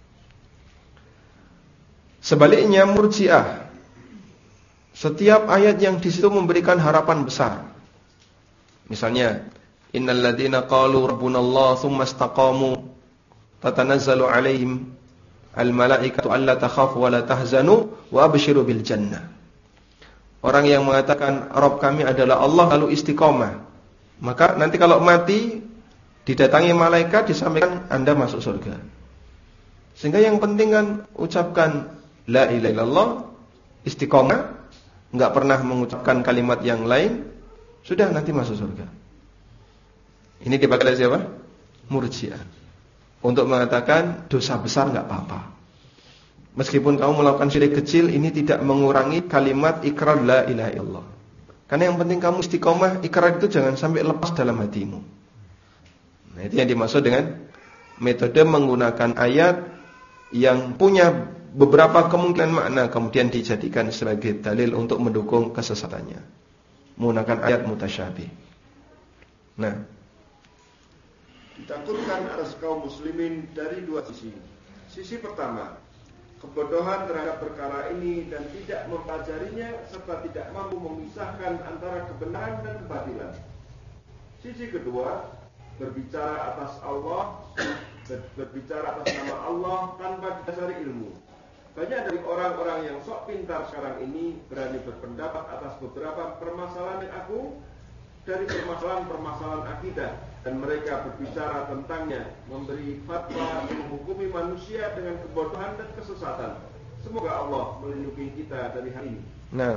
Sebaliknya Murji'ah, setiap ayat yang di situ memberikan harapan besar. Misalnya, innal ladzina qalu rabbunallah tsumma istaqamu tatanazzalu alaihim al malaikatu alla takhafu wa la tahzanu wa abshiru bil jannah. Orang yang mengatakan Rabb kami adalah Allah lalu istiqomah, maka nanti kalau mati didatangi malaikat disampaikan Anda masuk surga. Sehingga yang penting kan ucapkan la ilaha illallah, istiqomah, enggak pernah mengucapkan kalimat yang lain, sudah nanti masuk surga. Ini dipakai oleh siapa? Murji'ah. Untuk mengatakan dosa besar enggak apa-apa. Meskipun kamu melakukan syirik kecil, ini tidak mengurangi kalimat ikrar la ilaha illallah. Karena yang penting kamu istiqomah, ikrar itu jangan sampai lepas dalam hatimu. Nah, itu yang dimaksud dengan metode menggunakan ayat yang punya beberapa kemungkinan makna kemudian dijadikan sebagai dalil untuk mendukung kesesatannya. Menggunakan ayat mutasyabih. Nah,
ditakutkan atas kaum muslimin dari dua sisi. Sisi pertama, kebodohan terhadap perkara ini dan tidak mempelajarinya serta tidak mampu memisahkan antara kebenaran dan kebatilan. Sisi kedua, berbicara atas Allah, berbicara atas nama Allah tanpa didasari ilmu. Banyak dari orang-orang yang sok pintar sekarang ini berani berpendapat atas beberapa permasalahan yang agung dari permasalahan-permasalahan akidah, dan mereka berbicara tentangnya, memberi fatwa, menghukumi manusia dengan kebodohan dan kesesatan. Semoga Allah melindungi kita dari hal ini.
Nah,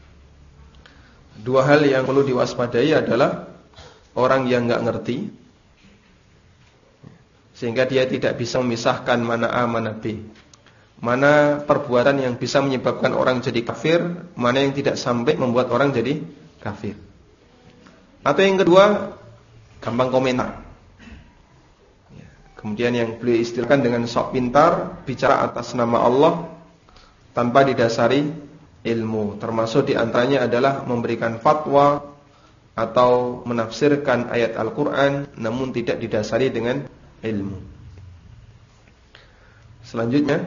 dua hal yang perlu diwaspadai adalah orang yang enggak ngerti, sehingga dia tidak bisa memisahkan mana A, mana B, mana perbuatan yang bisa menyebabkan orang jadi kafir, mana yang tidak sampai membuat orang jadi kafir. Atau yang kedua, gampang komentar. Kemudian yang beliau istilahkan dengan sok pintar, bicara atas nama Allah tanpa didasari ilmu. Termasuk diantaranya adalah memberikan fatwa atau menafsirkan ayat Al-Quran namun tidak didasari dengan ilmu. Selanjutnya,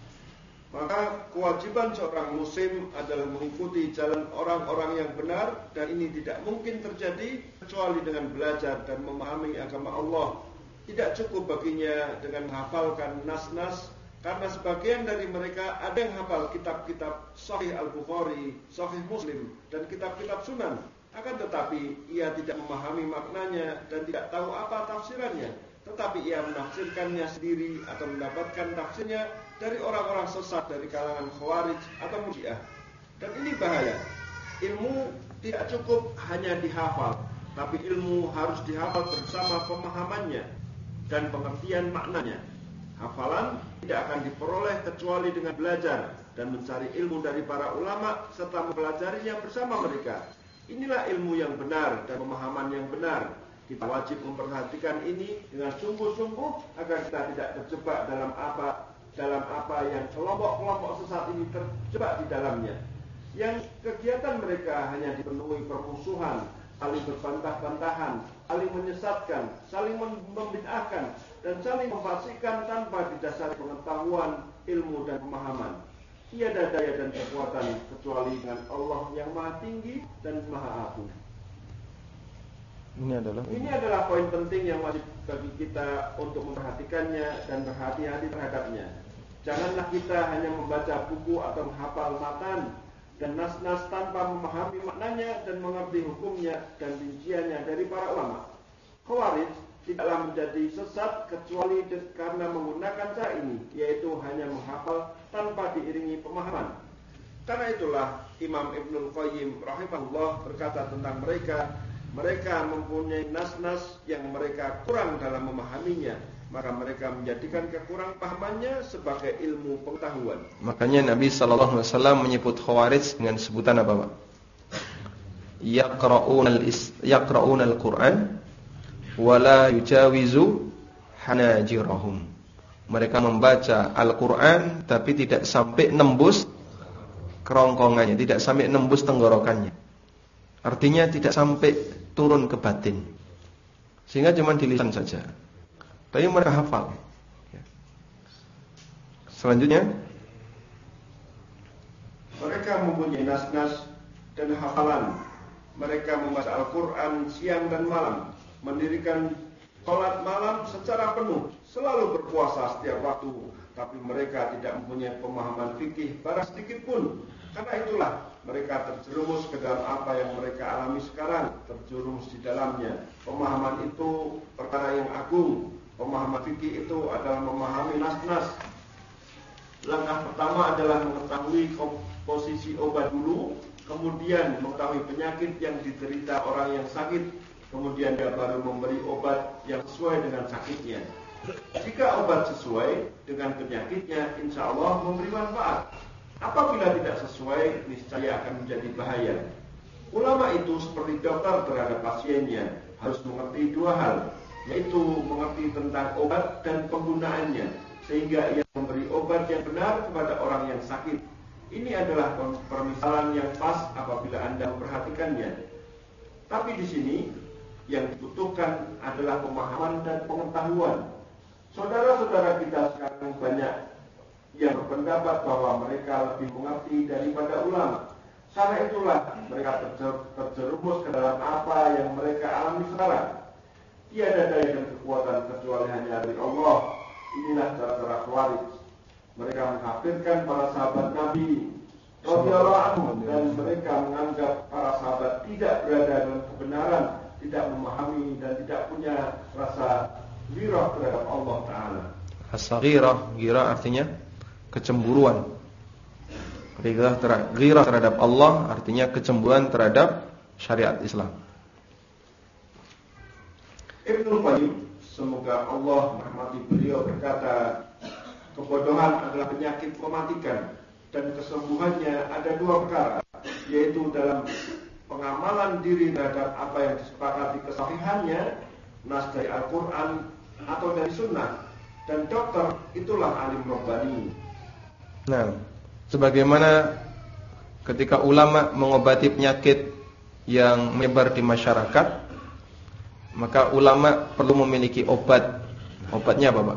maka kewajiban seorang muslim adalah mengikuti jalan orang-orang yang benar, dan ini tidak mungkin terjadi kecuali dengan belajar dan memahami agama Allah. Tidak cukup baginya dengan menghafalkan nas-nas, karena sebagian dari mereka ada yang hafal kitab-kitab Sahih Al-Bukhari, Sahih Muslim, dan kitab-kitab Sunan. Akan tetapi ia tidak memahami maknanya dan tidak tahu apa tafsirannya, tetapi ia menafsirkannya sendiri atau mendapatkan tafsirnya dari orang-orang sesat dari kalangan Khawarij atau Murji'ah. Dan ini bahaya. Ilmu tidak cukup hanya dihafal, tapi ilmu harus dihafal bersama pemahamannya dan pengertian maknanya. Hafalan tidak akan diperoleh kecuali dengan belajar dan mencari ilmu dari para ulama serta mempelajarinya bersama mereka. Inilah ilmu yang benar dan pemahaman yang benar. Kita wajib memperhatikan ini dengan sungguh-sungguh agar kita tidak terjebak dalam apa dalam apa yang kelompok-kelompok sesat ini terjebak di dalamnya. Yang kegiatan mereka hanya dipenuhi permusuhan, saling berbantah-bantahan, saling menyesatkan, saling membid'ahkan, dan saling memfasikkan tanpa didasari pengetahuan, ilmu, dan pemahaman. Tiada daya dan kekuatan kecuali dengan Allah yang Maha Tinggi dan Maha Agung.
Ini adalah
Ini adalah poin penting yang wajib bagi kita untuk memperhatikannya dan berhati-hati terhadapnya. Janganlah kita hanya membaca buku atau menghafal matan dan nas-nas tanpa memahami maknanya dan mengerti hukumnya dan rinciannya dari para ulama. Khawarij tidaklah menjadi sesat kecuali karena menggunakan cara ini, yaitu hanya menghafal tanpa diiringi pemahaman. Karena itulah Imam Ibnul Qayyim rahimahullah berkata tentang mereka, mereka mempunyai nas-nas yang mereka kurang dalam memahaminya, maka mereka menjadikan kekurang pahamannya sebagai ilmu pengetahuan.
Makanya Nabi sallallahu alaihi wasallam menyebut Khawarij dengan sebutan apa, Pak? Yaqra'unal yaqra'unal Qur'an wa la yujawizu hanajirahum. Mereka membaca Al-Quran tapi tidak sampai nembus kerongkongannya, tidak sampai nembus tenggorokannya. Artinya tidak sampai turun ke batin, sehingga cuma di lisan saja. Tapi mereka hafal. Selanjutnya,
mereka mempunyai nas-nas dan hafalan. Mereka membaca Al-Quran siang dan malam, mendirikan sholat malam secara penuh, selalu berpuasa setiap waktu. Tapi mereka tidak mempunyai pemahaman fikih barang sedikit pun. Karena itulah mereka terjerumus ke dalam apa yang mereka alami sekarang, terjerumus di dalamnya. Pemahaman itu perkara yang agung. Pemahaman fikih itu adalah memahami nas-nas. Langkah pertama adalah mengetahui posisi obat dulu, kemudian mengetahui penyakit yang diderita orang yang sakit, kemudian dia baru memberi obat yang sesuai dengan sakitnya. Jika obat sesuai dengan penyakitnya, insya Allah memberi manfaat. Apabila tidak sesuai, niscaya akan menjadi bahaya. Ulama itu seperti dokter terhadap pasiennya, harus mengerti dua hal, yaitu mengerti tentang obat dan penggunaannya, sehingga ia memberi obat yang benar kepada orang yang sakit. Ini adalah permisalan yang pas apabila Anda memperhatikannya. Tapi di sini yang dibutuhkan adalah pemahaman dan pengetahuan. Saudara-saudara kita sekarang banyak yang berpendapat bahwa mereka lebih mengerti daripada ulama. Karena itulah mereka terjer- terjerumus ke dalam apa yang mereka alami sekarang. Tiada daya dan kekuatan kecuali hanya dari Allah. Inilah cara-cara Khawarij. Mereka mengkafirkan para sahabat Nabi radhiyallahu anhum, dan mereka menganggap para sahabat tidak berada dalam kebenaran, tidak memahami dan tidak punya rasa ghirah terhadap Allah Ta'ala.
Rasa ghirah, ghirah artinya kecemburuan. Ghirah terhadap, ghirah terhadap Allah artinya kecemburuan terhadap syariat Islam.
Ibnu Qayyim, semoga Allah merahmati beliau, berkata, kebodohan adalah penyakit mematikan, dan kesembuhannya ada dua perkara, yaitu dalam pengamalan diri terhadap apa yang disepakati kesahihannya, nas dari Al-Quran atau dari Sunnah. Dan dokter itulah alim Rabbani.
Nah, sebagaimana ketika ulama mengobati penyakit yang menyebar di masyarakat, maka ulama perlu memiliki obat. Obatnya apa, Pak?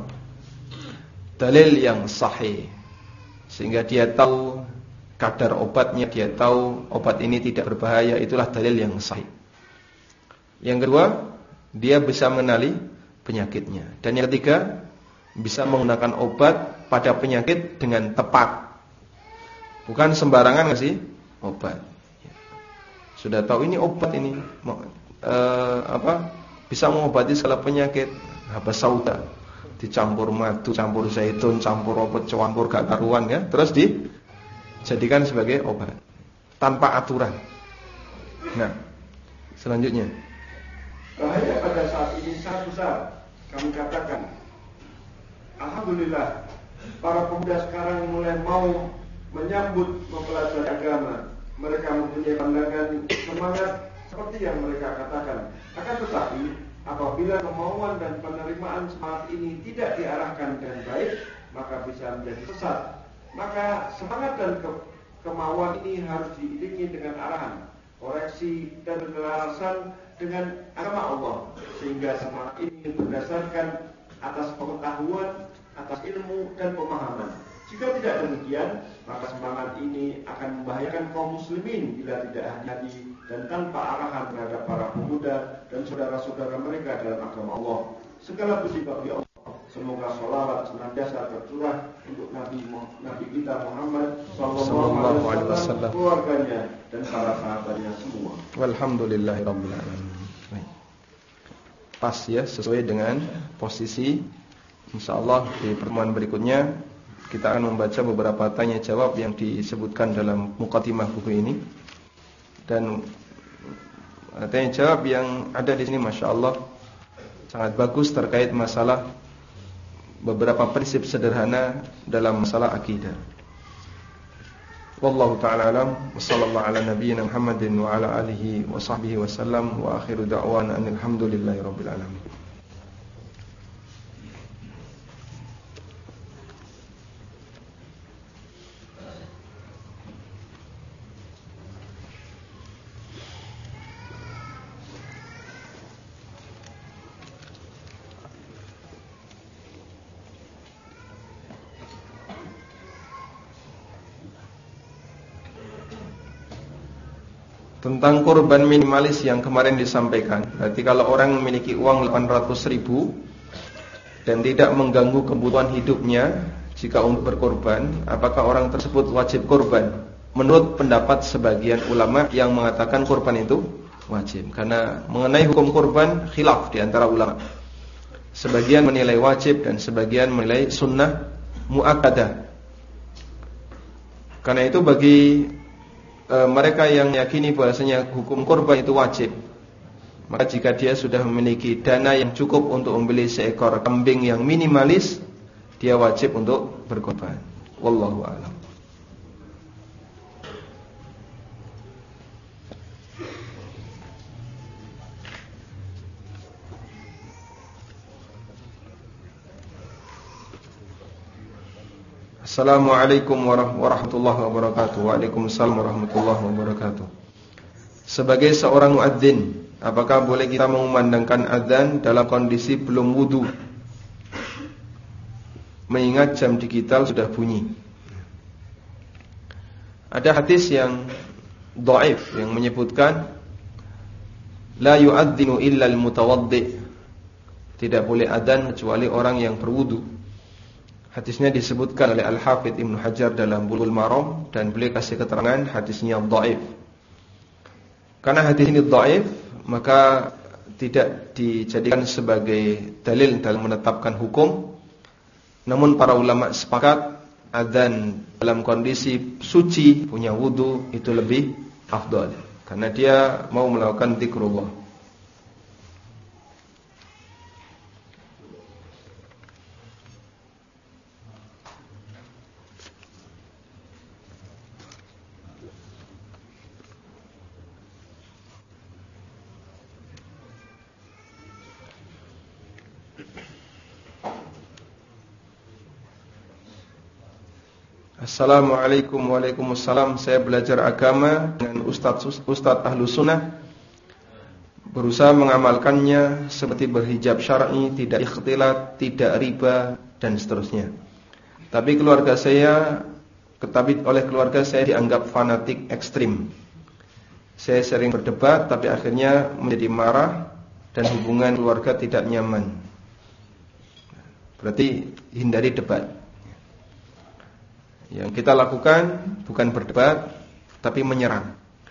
Dalil yang sahih, sehingga dia tahu kadar obatnya, dia tahu obat ini tidak berbahaya. Itulah dalil yang sahih. Yang kedua, dia bisa mengenali penyakitnya. Dan yang ketiga, bisa menggunakan obat pada penyakit dengan tepat. Bukan sembarangan ngasih obat. Sudah tahu ini obat ini uh, apa bisa mengobati segala penyakit. Habas sauda, dicampur madu, campur zaitun, campur obat, campur gak karuan ya, terus dijadikan sebagai obat tanpa aturan. Nah, selanjutnya,
bahaya pada saat ini sangat besar. Kami katakan, alhamdulillah, para pemuda sekarang mulai mau menyambut mempelajari agama. Mereka mempunyai pandangan semangat seperti yang mereka katakan. Akan tetapi, apabila kemauan dan penerimaan semangat ini tidak diarahkan dengan baik, maka bisa menjadi sesat. Maka semangat dan ke kemauan ini harus diiringi dengan arahan, koreksi dan penjelasan dengan agama Allah, sehingga semangat ini berdasarkan atas pengetahuan, atas ilmu dan pemahaman. Jika tidak demikian, maka semangat ini akan membahayakan kaum muslimin bila tidak hati-hati dan tanpa arahan terhadap para pemuda dan saudara-saudara mereka dalam agama Allah. Segala puji bagi Allah. Semoga sholawat senantiasa tercurah untuk Nabi Nabi kita Muhammad sallallahu alaihi wasallam, keluarganya dan para sahabatnya semua.
Walhamdulillahirabbil alamin. Pas ya, sesuai dengan posisi. Insyaallah di pertemuan berikutnya kita akan membaca beberapa tanya jawab yang disebutkan dalam muqaddimah buku ini. Dan tanya jawab yang ada di sini Masya Allah sangat bagus terkait masalah beberapa prinsip sederhana dalam masalah akidah. Wallahu ta'ala alam. Wassallallahu ala nabiyyina Muhammadin wa ala alihi wa sahbihi wasallam. Wa akhiru da'wana anil hamdulillahi rabbil alamin. Tentang kurban minimalis yang kemarin disampaikan. Berarti kalau orang memiliki uang delapan ratus ribu dan tidak mengganggu kebutuhan hidupnya jika untuk berkorban, apakah orang tersebut wajib korban? Menurut pendapat sebagian ulama yang mengatakan korban itu wajib. Karena mengenai hukum korban khilaf di antara ulama. Sebagian menilai wajib dan sebagian menilai sunnah muakkadah. Karena itu bagi e, mereka yang meyakini bahwasanya hukum korban itu wajib, maka jika dia sudah memiliki dana yang cukup untuk membeli seekor kambing yang minimalis, dia wajib untuk berkorban. Wallahu a'lam. Assalamualaikum warahmatullahi wabarakatuh. Waalaikumsalam warahmatullahi wabarakatuh. Sebagai seorang muadzin, apakah boleh kita mengumandangkan azan dalam kondisi belum wudu, mengingat jam digital sudah bunyi? Ada hadis yang dhaif yang menyebutkan la yu'adzinu illa al-mutawaddi, tidak boleh adzan kecuali orang yang berwudu. Hadisnya disebutkan oleh Al-Hafidh Ibnu Hajar dalam Bulughul Maram dan beliau kasih keterangan hadisnya dhaif. Karena hadis ini dhaif, maka tidak dijadikan sebagai dalil dalam menetapkan hukum. Namun para ulama sepakat adzan dalam kondisi suci, punya wudu itu lebih afdal, karena dia mau melakukan zikrullah. Assalamualaikum. Waalaikumsalam. Saya belajar agama dengan Ustadz Ustadz Ahlu Sunnah, berusaha mengamalkannya seperti berhijab syar'i, tidak ikhtilat, tidak riba dan seterusnya. Tapi keluarga saya, tetapi oleh keluarga saya dianggap fanatik ekstrim. Saya sering berdebat, tapi akhirnya menjadi marah dan hubungan keluarga tidak nyaman. Berarti hindari debat. Yang kita lakukan bukan berdebat, tapi menyerang.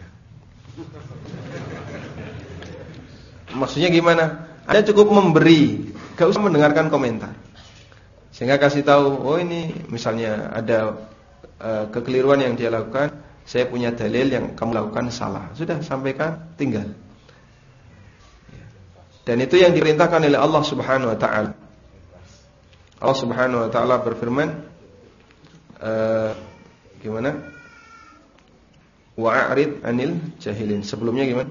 Maksudnya gimana? Anda cukup memberi, gak usah mendengarkan komentar. Sehingga kasih tahu, oh ini misalnya ada uh, kekeliruan yang dia lakukan, saya punya dalil yang kamu lakukan salah. Sudah, sampaikan, tinggal. Dan itu yang diperintahkan oleh Allah Subhanahu wa taala. Allah Subhanahu wa taala berfirman, Uh, gimana? Wa'arid anil jahilin. Sebelumnya gimana?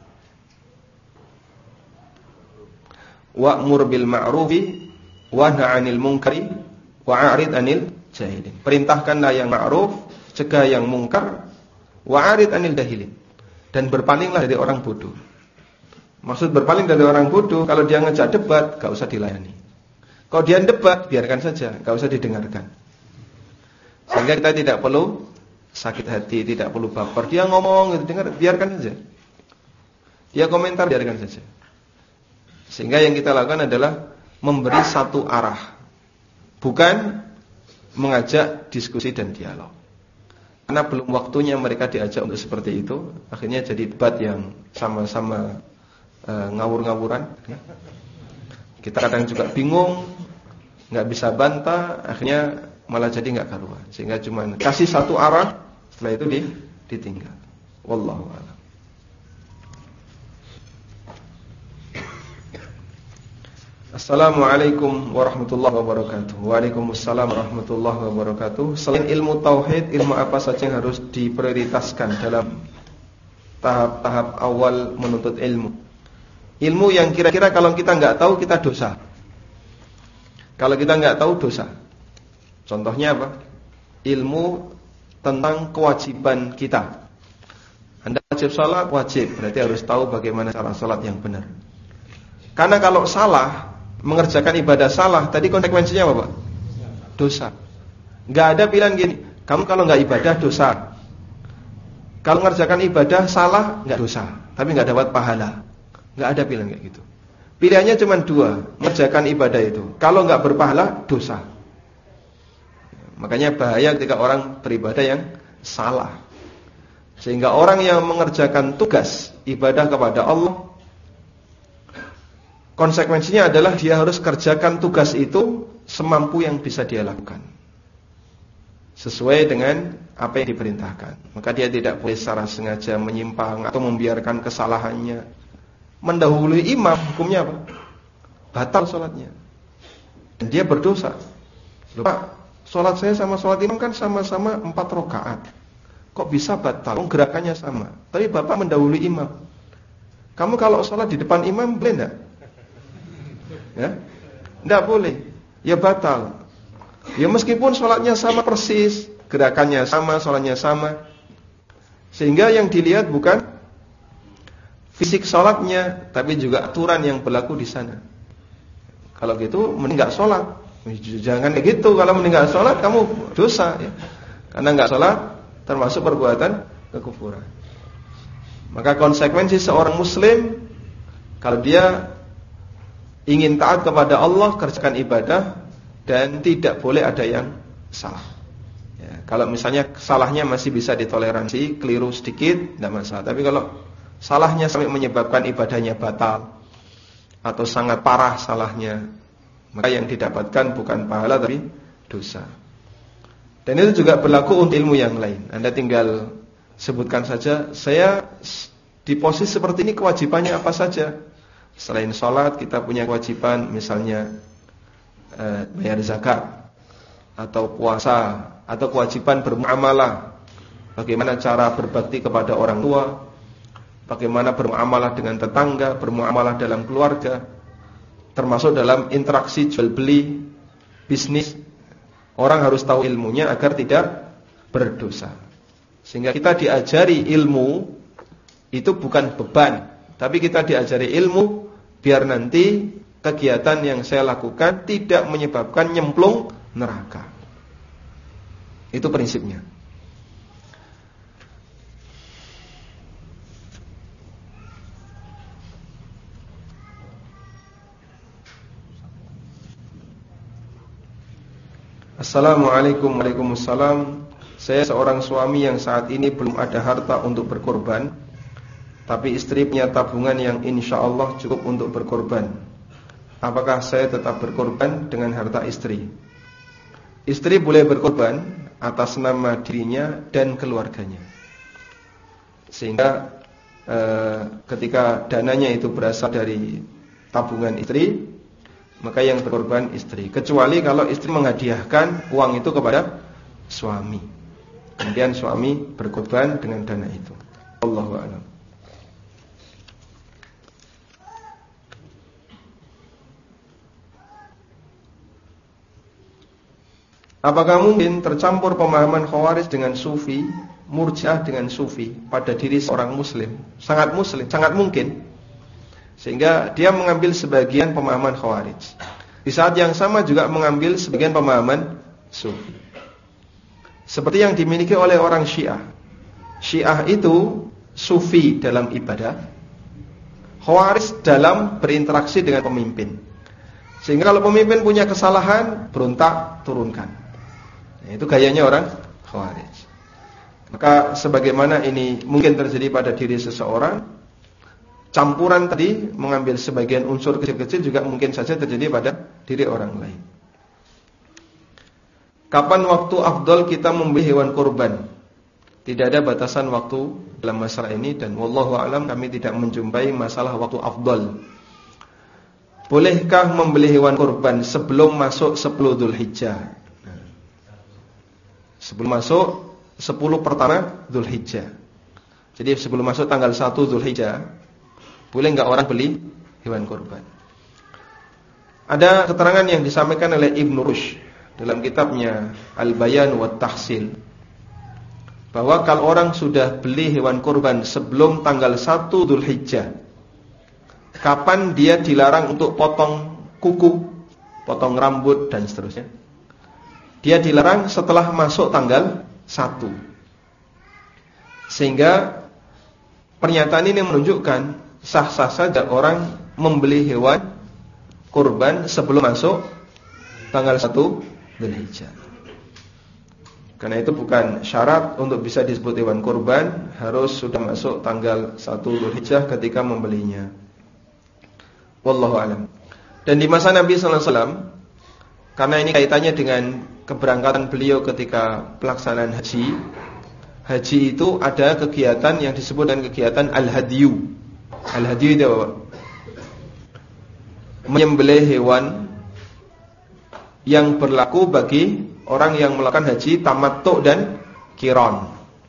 Wa'mur bil ma'rufi wanha 'anil munkari wa'arid anil jahilin. Perintahkanlah yang ma'ruf, cegah yang mungkar, wa'arid anil jahilin. Dan berpalinglah dari orang bodoh. Maksud berpaling dari orang bodoh, kalau dia ngejak debat, gak usah dilayani. Kalau dia debat, biarkan saja, gak usah didengarkan. Sehingga kita tidak perlu sakit hati, tidak perlu baper. Dia ngomong gitu, dengar, biarkan saja. Dia komentar, biarkan saja. Sehingga yang kita lakukan adalah memberi satu arah, bukan mengajak diskusi dan dialog. Karena belum waktunya mereka diajak untuk seperti itu. Akhirnya jadi debat yang sama-sama uh, ngawur-ngawuran. Kita kadang juga bingung, nggak bisa bantah, akhirnya malah jadi nggak karuan. Sehingga cuma kasih satu arah, setelah itu ditinggal. Wallahu a'lam. Assalamualaikum warahmatullahi wabarakatuh. Waalaikumsalam warahmatullahi wabarakatuh. Selain ilmu tauhid, ilmu apa saja yang harus diprioritaskan dalam tahap-tahap awal menuntut ilmu? Ilmu yang kira-kira kalau kita nggak tahu kita dosa. Kalau kita nggak tahu dosa. Contohnya apa? Ilmu tentang kewajiban kita. Anda wajib salat, wajib, berarti harus tahu bagaimana cara salat yang benar. Karena kalau salah, mengerjakan ibadah salah, tadi konsekuensinya apa, Pak? Dosa. Gak ada pilihan gini, kamu kalau gak ibadah dosa. Kalau mengerjakan ibadah salah, nggak dosa, tapi nggak dapat pahala. Nggak ada pilihan kayak gitu. Pilihannya cuma dua, mengerjakan ibadah itu. Kalau nggak berpahala, dosa. Makanya bahaya ketika orang beribadah yang salah. Sehingga orang yang mengerjakan tugas ibadah kepada Allah, konsekuensinya adalah dia harus kerjakan tugas itu semampu yang bisa dia lakukan, sesuai dengan apa yang diperintahkan. Maka dia tidak boleh secara sengaja menyimpang atau membiarkan kesalahannya. Mendahului imam, hukumnya apa? Batal sholatnya. Dan dia berdosa. Lupa, sholat saya sama sholat imam kan sama-sama empat rakaat. Kok bisa batal? Oh, gerakannya sama. Tapi bapak mendahului imam. Kamu kalau sholat di depan imam boleh enggak? Ya? Enggak boleh. Ya batal. Ya meskipun sholatnya sama persis, gerakannya sama, sholatnya sama, sehingga yang dilihat bukan fisik sholatnya, tapi juga aturan yang berlaku di sana. Kalau gitu mending nggak sholat. Jangan kayak gitu. Kalau mending nggak sholat kamu dosa, ya. Karena nggak sholat termasuk perbuatan kekufuran. Maka konsekuensi seorang muslim kalau dia ingin taat kepada Allah, kerjakan ibadah dan tidak boleh ada yang salah. Ya, kalau misalnya salahnya masih bisa ditoleransi, keliru sedikit, tidak masalah. Tapi kalau salahnya sampai menyebabkan ibadahnya batal atau sangat parah salahnya, maka yang didapatkan bukan pahala tapi dosa. Dan itu juga berlaku untuk ilmu yang lain. Anda tinggal sebutkan saja, saya di posisi seperti ini kewajibannya apa saja. Selain sholat kita punya kewajiban misalnya eh, bayar zakat atau puasa atau kewajiban bermuamalah, bagaimana cara berbakti kepada orang tua, bagaimana bermuamalah dengan tetangga, bermuamalah dalam keluarga, termasuk dalam interaksi jual beli, bisnis. Orang harus tahu ilmunya agar tidak berdosa. Sehingga kita diajari ilmu itu bukan beban, tapi kita diajari ilmu biar nanti kegiatan yang saya lakukan tidak menyebabkan nyemplung neraka. Itu prinsipnya. Assalamualaikum Waalaikumsalam. Saya seorang suami yang saat ini belum ada harta untuk berkorban, tapi istri punya tabungan yang insya Allah cukup untuk berkorban. Apakah saya tetap berkorban dengan harta istri? Istri boleh berkorban atas nama dirinya dan keluarganya. Sehingga eh, ketika dananya itu berasal dari tabungan istri, maka yang berkorban istri. Kecuali kalau istri menghadiahkan uang itu kepada suami, kemudian suami berkorban dengan dana itu. Allahu a'lam. Apakah mungkin tercampur pemahaman Khawarij dengan Sufi, Murji'ah dengan Sufi pada diri seorang muslim? Sangat muslim, sangat mungkin. Sehingga dia mengambil sebagian pemahaman Khawarij, di saat yang sama juga mengambil sebagian pemahaman Sufi. Seperti yang dimiliki oleh orang Syiah. Syiah itu Sufi dalam ibadah, Khawarij dalam berinteraksi dengan pemimpin. Sehingga kalau pemimpin punya kesalahan, berontak, turunkan. Nah, itu gayanya orang Khawarij. Maka sebagaimana ini mungkin terjadi pada diri seseorang, campuran tadi mengambil sebagian unsur kecil-kecil juga mungkin saja terjadi pada diri orang lain. Kapan waktu afdal kita membeli hewan kurban? Tidak ada batasan waktu dalam masalah ini, dan wallahu a'lam kami tidak menjumpai masalah waktu afdal. Bolehkah membeli hewan kurban sebelum masuk sepuluh Dzulhijjah? Sebelum masuk sepuluh pertama Dzulhijjah. Jadi sebelum masuk tanggal satu Dzulhijjah, boleh enggak orang beli hewan kurban? Ada keterangan yang disampaikan oleh Ibnu Rushd dalam kitabnya Al-Bayan wa Tahsil, bahwa kalau orang sudah beli hewan kurban sebelum tanggal satu Dzulhijjah, kapan dia dilarang untuk potong kuku, potong rambut dan seterusnya? Dia dilarang setelah masuk tanggal satu. Sehingga pernyataan ini menunjukkan sah-sah saja orang membeli hewan kurban sebelum masuk tanggal satu Dzulhijjah. Karena itu bukan syarat untuk bisa disebut hewan kurban harus sudah masuk tanggal satu Dzulhijjah ketika membelinya. Wallahu a'lam. Dan di masa Nabi sallallahu alaihi wasallam, karena ini kaitannya dengan keberangkatan beliau ketika pelaksanaan haji. Haji itu ada kegiatan yang disebut dengan kegiatan al-hadyu. Al-hadyu itu apa? Menyembelih hewan yang berlaku bagi orang yang melakukan haji tamattu dan qiran.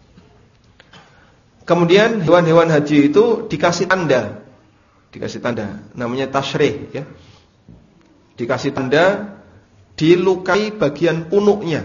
Kemudian hewan-hewan haji itu dikasih tanda. Dikasih tanda, namanya tasyrih ya. Dikasih tanda, dilukai bagian punuknya.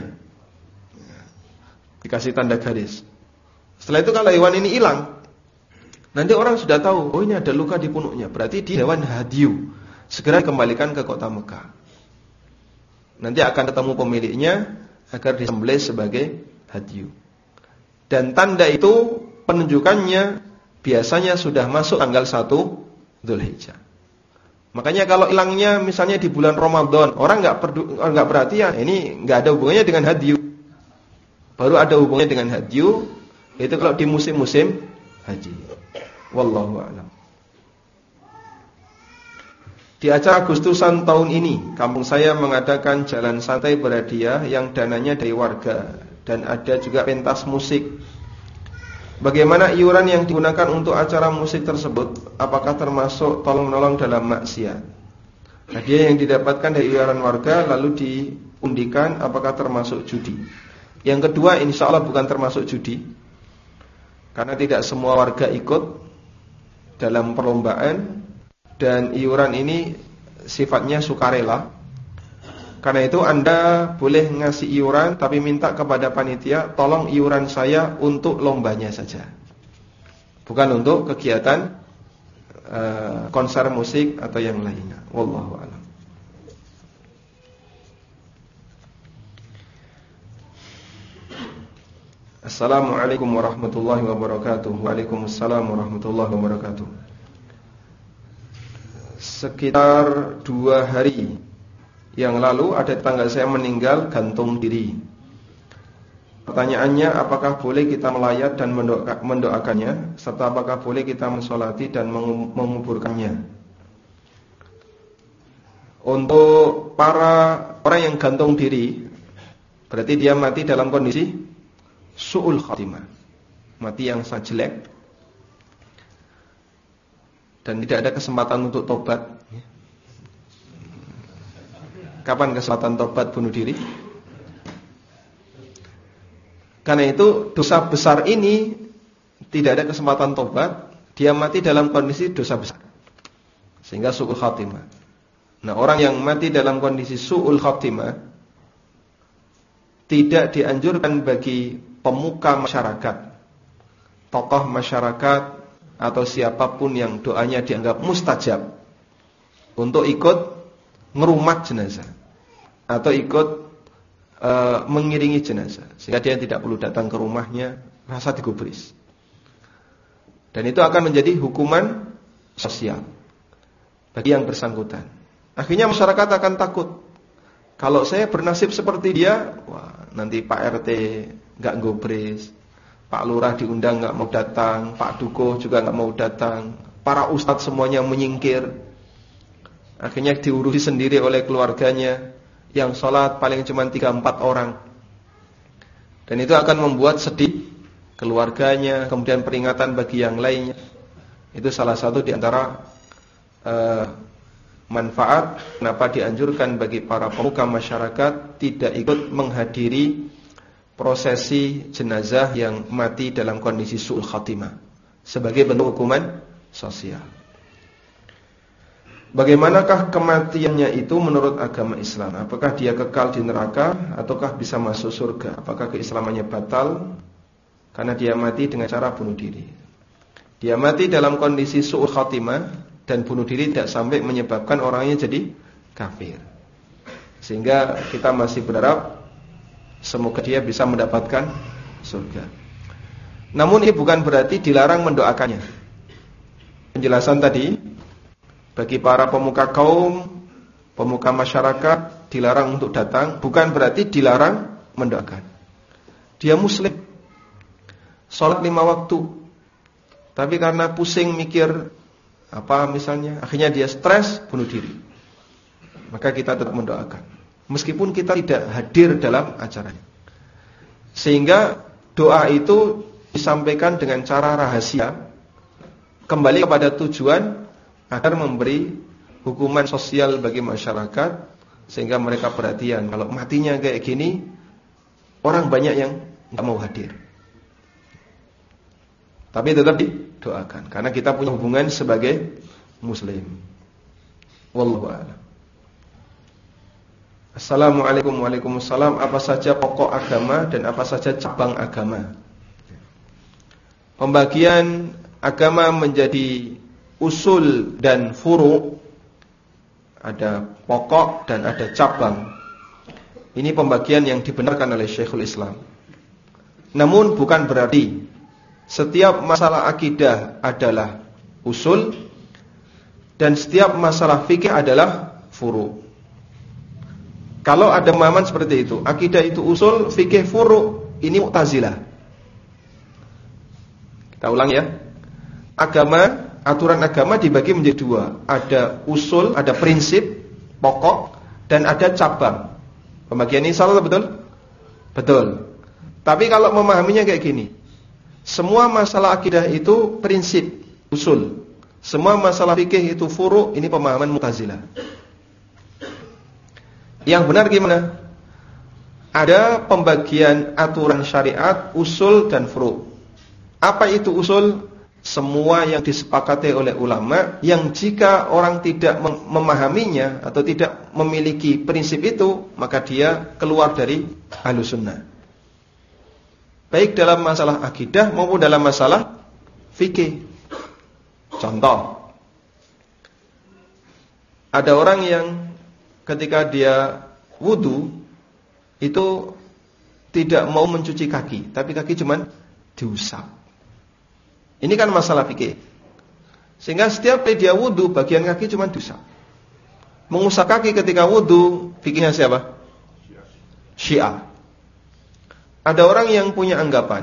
Dikasih tanda garis. Setelah itu kalau hewan ini hilang, nanti orang sudah tahu, oh ini ada luka di punuknya, berarti di hewan hadyu. Segera kembalikan ke kota Mekah. Nanti akan ketemu pemiliknya agar disembelih sebagai hadyu. Dan tanda itu penunjukannya biasanya sudah masuk tanggal satu Dzulhijjah. Makanya kalau hilangnya misalnya di bulan Ramadan, orang nggak nggak perhatian, ini nggak ada hubungannya dengan hadyu. Baru ada hubungannya dengan hadyu itu kalau di musim-musim haji. Wallahu a'lam. Di acara Agustusan tahun ini, kampung saya mengadakan jalan santai berhadiah yang dananya dari warga dan ada juga pentas musik. Bagaimana iuran yang digunakan untuk acara musik tersebut? Apakah termasuk tolong-menolong dalam maksiat? Hadiah yang didapatkan dari iuran warga lalu diundikan, apakah termasuk judi? Yang kedua, insya Allah bukan termasuk judi, karena tidak semua warga ikut dalam perlombaan. Dan iuran ini sifatnya sukarela. Karena itu Anda boleh ngasih iuran, tapi minta kepada panitia, tolong iuran saya untuk lombanya saja, bukan untuk kegiatan uh, konser musik atau yang lainnya. Wallahu a'lam. Assalamualaikum warahmatullahi wabarakatuh. Waalaikumsalam warahmatullahi wabarakatuh. Sekitar dua hari yang lalu ada tetangga saya meninggal gantung diri. Pertanyaannya, apakah boleh kita melayat dan mendoa, mendoakannya, serta apakah boleh kita mensolati dan menguburkannya? Untuk para orang yang gantung diri, berarti dia mati dalam kondisi su'ul khatimah, mati yang sangat jelek, dan tidak ada kesempatan untuk tobat. Kapan kesempatan tobat bunuh diri? Karena itu dosa besar ini tidak ada kesempatan tobat, dia mati dalam kondisi dosa besar, sehingga su'ul khatimah. Nah, orang yang mati dalam kondisi su'ul khatimah tidak dianjurkan bagi pemuka masyarakat, tokoh masyarakat, atau siapapun yang doanya dianggap mustajab untuk ikut ngerumat jenazah atau ikut e, mengiringi jenazah, sehingga dia tidak perlu datang ke rumahnya, rasa digubris. Dan itu akan menjadi hukuman sosial bagi yang bersangkutan. Akhirnya masyarakat akan takut, kalau saya bernasib seperti dia, wah, nanti Pak R T nggak gubris, Pak Lurah diundang nggak mau datang, Pak Dukuh juga nggak mau datang, para ustadz semuanya menyingkir. Akhirnya diurusi sendiri oleh keluarganya, yang sholat paling cuma tiga empat orang. Dan itu akan membuat sedih keluarganya, kemudian peringatan bagi yang lainnya. Itu salah satu di antara uh, manfaat kenapa dianjurkan bagi para pemuka masyarakat tidak ikut menghadiri prosesi jenazah yang mati dalam kondisi su'ul khatimah sebagai bentuk hukuman sosial. Bagaimanakah kematiannya itu menurut agama Islam? Apakah dia kekal di neraka ataukah bisa masuk surga? Apakah keislamannya batal karena dia mati dengan cara bunuh diri? Dia mati dalam kondisi su'ul khatimah dan bunuh diri tidak sampai menyebabkan orangnya jadi kafir. Sehingga kita masih berharap semoga dia bisa mendapatkan surga. Namun ini bukan berarti dilarang mendoakannya. Penjelasan tadi, bagi para pemuka kaum, pemuka masyarakat dilarang untuk datang, bukan berarti dilarang mendoakan. Dia muslim, sholat lima waktu, tapi karena pusing mikir apa misalnya, akhirnya dia stres, bunuh diri. Maka kita tetap mendoakan, meskipun kita tidak hadir dalam acaranya. Sehingga doa itu disampaikan dengan cara rahasia, kembali kepada tujuan agar memberi hukuman sosial bagi masyarakat, sehingga mereka perhatian kalau matinya kayak gini, orang banyak yang tidak mau hadir. Tapi tetap didoakan, karena kita punya hubungan sebagai muslim. Wallahu a'lam. Assalamualaikum waalaikumsalam. Apa saja pokok agama dan apa saja cabang agama? Pembagian agama menjadi usul dan furu', ada pokok dan ada cabang. Ini pembagian yang dibenarkan oleh Syekhul Islam. Namun bukan berarti setiap masalah akidah adalah usul dan setiap masalah fikih adalah furu'. Kalau ada pemahaman seperti itu, akidah itu usul, fikih furu', ini Mu'tazilah. Kita ulang ya. Agama, aturan agama dibagi menjadi dua. Ada usul, ada prinsip, pokok, dan ada cabang. Pembagian ini salah betul? Betul. Tapi kalau memahaminya kayak gini, semua masalah akidah itu prinsip, usul. Semua masalah fikih itu furu', ini pemahaman Mu'tazilah. Yang benar gimana? Ada pembagian aturan syariat, usul dan furu'. Apa itu usul? Semua yang disepakati oleh ulama, yang jika orang tidak memahaminya atau tidak memiliki prinsip itu, maka dia keluar dari Ahlus Sunnah. Baik dalam masalah akidah maupun dalam masalah fikih. Contoh, ada orang yang ketika dia wudu itu tidak mau mencuci kaki, tapi kaki cuman diusap. Ini kan masalah fikih. Sehingga setiap kali dia wudu, bagian kaki cuma diusap. Mengusap kaki ketika wudu, fikihnya siapa? Syiah. Ada orang yang punya anggapan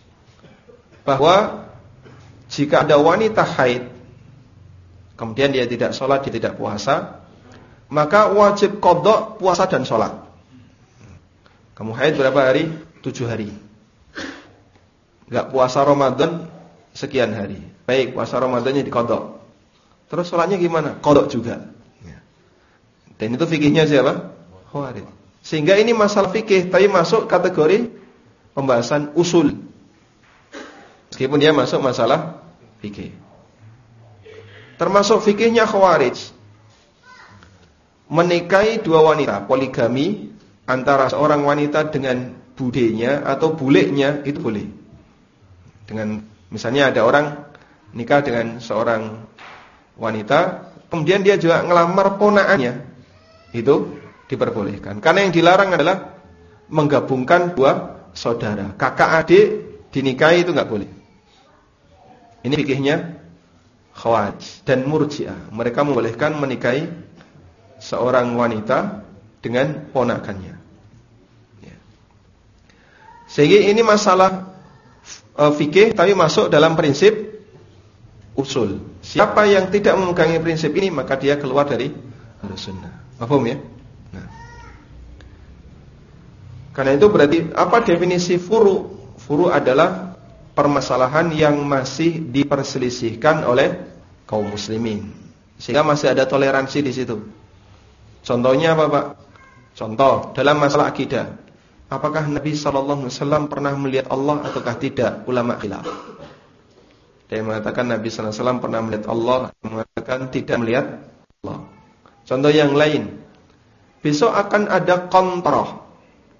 bahwa jika ada wanita haid, kemudian dia tidak sholat, dia tidak puasa, maka wajib qadha puasa dan sholat. Kamu haid berapa hari? Tujuh hari. Enggak puasa Ramadan sekian hari. Baik, puasa Ramadannya diqadha. Terus sholatnya gimana? Qadha juga. Dan itu fikihnya siapa? Khawarij. Sehingga ini masalah fikih, tapi masuk kategori pembahasan usul. Meskipun dia masuk masalah fikih. Termasuk fikihnya Khawarij. Menikahi dua wanita, poligami antara seorang wanita dengan budenya atau buleknya itu boleh. Dengan misalnya ada orang nikah dengan seorang wanita, kemudian dia juga ngelamar ponakannya, itu diperbolehkan. Karena yang dilarang adalah menggabungkan dua saudara, kakak adik dinikahi, itu nggak boleh. Ini fikihnya Khawarij dan Murji'ah. Mereka membolehkan menikahi seorang wanita dengan ponakannya. Sehingga ini masalah fikih tapi masuk dalam prinsip usul. Siapa yang tidak memegangi prinsip ini, maka dia keluar dari Ahlus Sunnah. Paham ya? Nah. Karena itu berarti apa definisi furu'? Furu' adalah permasalahan yang masih diperselisihkan oleh kaum muslimin, sehingga masih ada toleransi di situ. Contohnya apa, Pak? Contoh dalam masalah akidah. Apakah Nabi shallallahu alaihi wasallam pernah melihat Allah ataukah tidak? Ulama khilaf. Ada yang mengatakan Nabi shallallahu alaihi wasallam pernah melihat Allah, ada yang mengatakan tidak melihat Allah. Contoh yang lain, besok akan ada qantarah,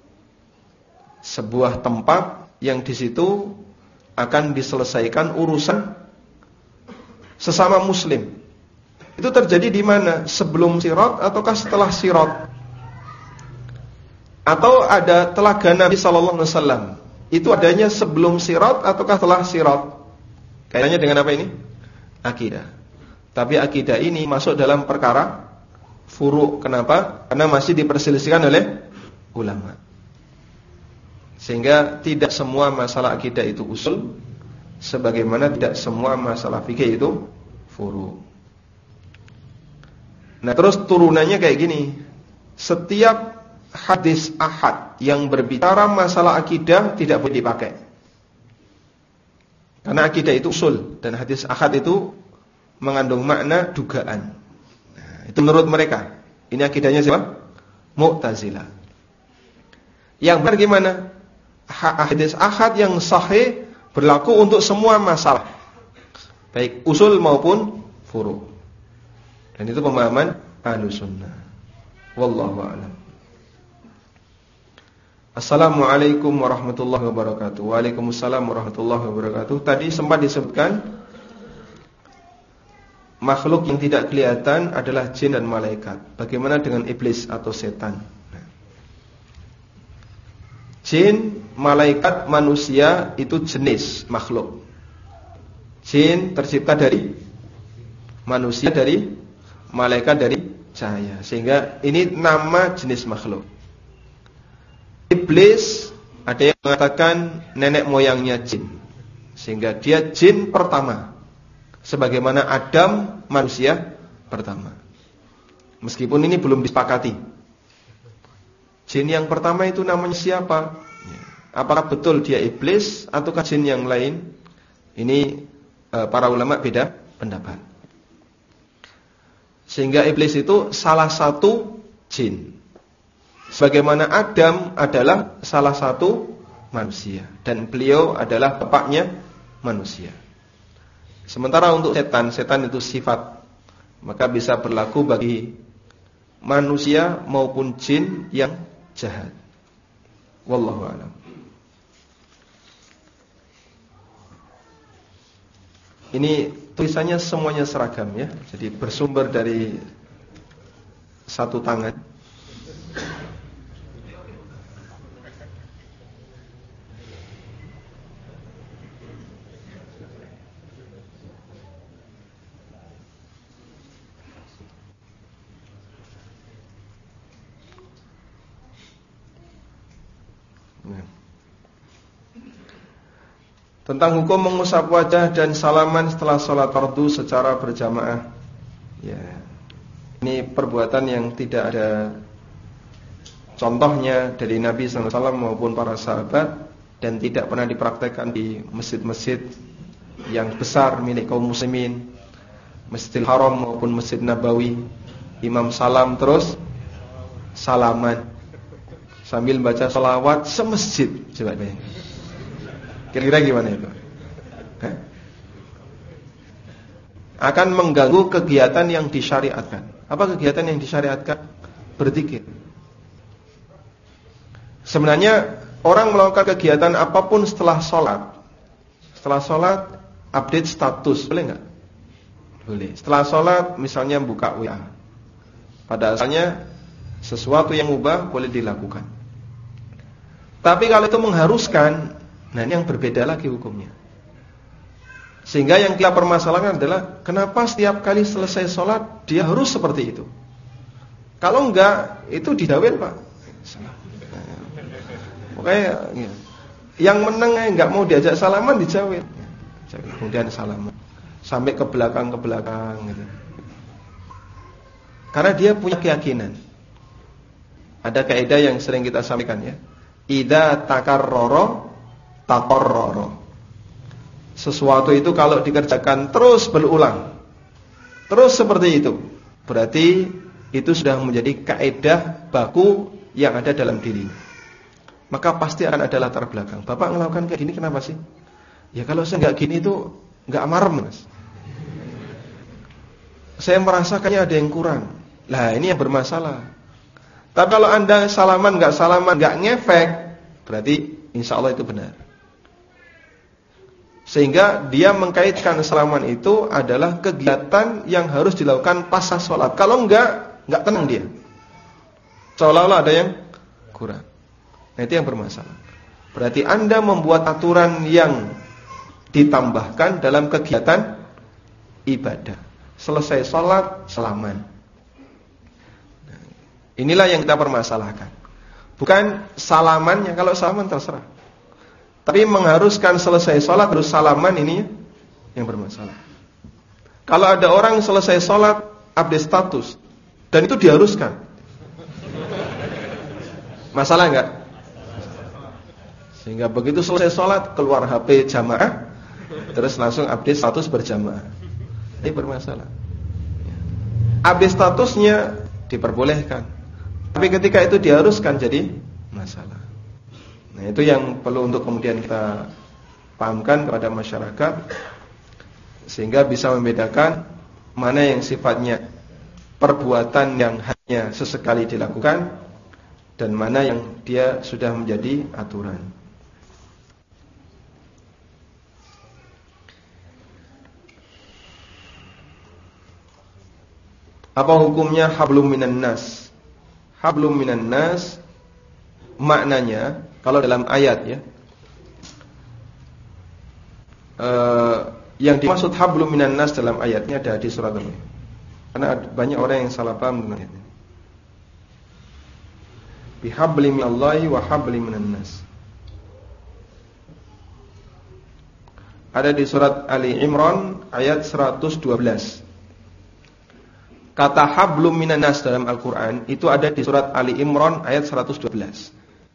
sebuah tempat yang di situ akan diselesaikan urusan sesama muslim. Itu terjadi di mana? Sebelum sirat ataukah setelah sirat? Atau ada telaga Nabi sallallahu alaihi wasallam itu adanya sebelum sirat ataukah setelah sirat? Kaitannya dengan apa ini? Akidah. Tapi akidah ini masuk dalam perkara furu'. Kenapa? Karena masih diperselisihkan oleh ulama. Sehingga tidak semua masalah akidah itu usul, sebagaimana tidak semua masalah fikih itu furu'. Nah, terus turunannya kayak gini. Setiap hadis ahad yang berbicara masalah akidah tidak boleh dipakai. Karena akidah itu usul dan hadis ahad itu mengandung makna dugaan. Nah, itu menurut mereka. Ini akidahnya siapa? Mu'tazilah. Yang benar gimana? Hadis ahad yang sahih berlaku untuk semua masalah, baik usul maupun furu'. Dan itu pemahaman Ahlussunnah. Wallahu a'lam. Assalamualaikum warahmatullahi wabarakatuh. Waalaikumsalam warahmatullahi wabarakatuh. Tadi sempat disebutkan makhluk yang tidak kelihatan adalah jin dan malaikat. Bagaimana dengan iblis atau setan? Jin, malaikat, manusia itu jenis makhluk. Jin tercipta dari manusia, dari malaikat dari cahaya. Sehingga ini nama jenis makhluk. Iblis ada yang mengatakan nenek moyangnya jin, sehingga dia jin pertama, sebagaimana Adam manusia pertama. Meskipun ini belum disepakati, jin yang pertama itu namanya siapa? Apakah betul dia iblis ataukah jin yang lain? Ini para ulama beda pendapat. Sehingga iblis itu salah satu jin, sebagaimana Adam adalah salah satu manusia, dan beliau adalah bapaknya manusia. Sementara untuk setan, setan itu sifat, maka bisa berlaku bagi manusia maupun jin yang jahat. Wallahu a'lam. Ini tulisannya semuanya seragam ya, jadi bersumber dari satu tangan. Tentang hukum mengusap wajah dan salaman setelah sholat fardu secara berjamaah. Ya, ini perbuatan yang tidak ada contohnya dari Nabi sallallahu alaihi wasallam maupun para sahabat, dan tidak pernah dipraktekkan di masjid-masjid yang besar milik kaum muslimin, Masjidil Haram maupun Masjid Nabawi. Imam salam terus salaman sambil baca sholawat semasjid. Coba bayangin. Kira-kira gimana itu? Hah? Akan mengganggu kegiatan yang disyariatkan. Apa kegiatan yang disyariatkan? Berzikir. Sebenarnya orang melakukan kegiatan apapun setelah sholat, setelah sholat update status, boleh nggak? Boleh. Setelah sholat misalnya buka W A. Pada asalnya sesuatu yang mubah boleh dilakukan. Tapi kalau itu mengharuskan, nah ini yang berbeda lagi hukumnya. Sehingga yang kita permasalahkan adalah kenapa setiap kali selesai sholat dia harus seperti itu. Kalau enggak, itu didawil Pak. Pokoknya ya. Yang menang enggak mau diajak salaman dijawil. Kemudian salaman sampai ke belakang ke belakang gitu. Karena dia punya keyakinan. Ada kaidah yang sering kita sampaikan ya. Idza takarrara taqarrara. Sesuatu itu kalau dikerjakan terus berulang, terus seperti itu, berarti itu sudah menjadi kaidah baku yang ada dalam diri. Maka pasti akan ada latar belakang. Bapak melakukan kayak gini kenapa sih? Ya kalau saya nggak gini itu nggak marem Mas. Saya merasa kayaknya ada yang kurang. Lah ini yang bermasalah. Tapi kalau Anda salaman nggak salaman nggak ngefek, berarti insya Allah itu benar. Sehingga dia mengkaitkan salaman itu adalah kegiatan yang harus dilakukan pasca sholat. Kalau enggak, enggak tenang dia. Seolah-olah ada yang kurang. Nah itu yang bermasalah. Berarti Anda membuat aturan yang ditambahkan dalam kegiatan ibadah. Selesai sholat, salaman. Nah, inilah yang kita permasalahkan. Bukan salamannya, kalau salaman terserah. Tapi mengharuskan selesai sholat harus salaman, ini yang bermasalah. Kalau ada orang selesai sholat update status, dan itu diharuskan, masalah enggak? Sehingga begitu selesai sholat keluar H P jamaah, terus langsung update status berjamaah. Ini bermasalah. Update statusnya diperbolehkan, tapi ketika itu diharuskan jadi masalah. Nah, itu yang perlu untuk kemudian kita pahamkan kepada masyarakat, sehingga bisa membedakan mana yang sifatnya perbuatan yang hanya sesekali dilakukan, dan mana yang dia sudah menjadi aturan. Apa hukumnya hablum minan nas? Hablum minan nas maknanya kalau dalam ayat ya, uh, yang dimaksud hablum minan nas dalam ayatnya ada di surat ini. Karena banyak orang yang salah paham dengan ayat ini. Bihabli minallahi wa habli minan nas. Ada di surat Ali Imran ayat seratus dua belas. Kata hablum minan nas dalam Al-Quran itu ada di surat Ali Imran ayat seratus dua belas.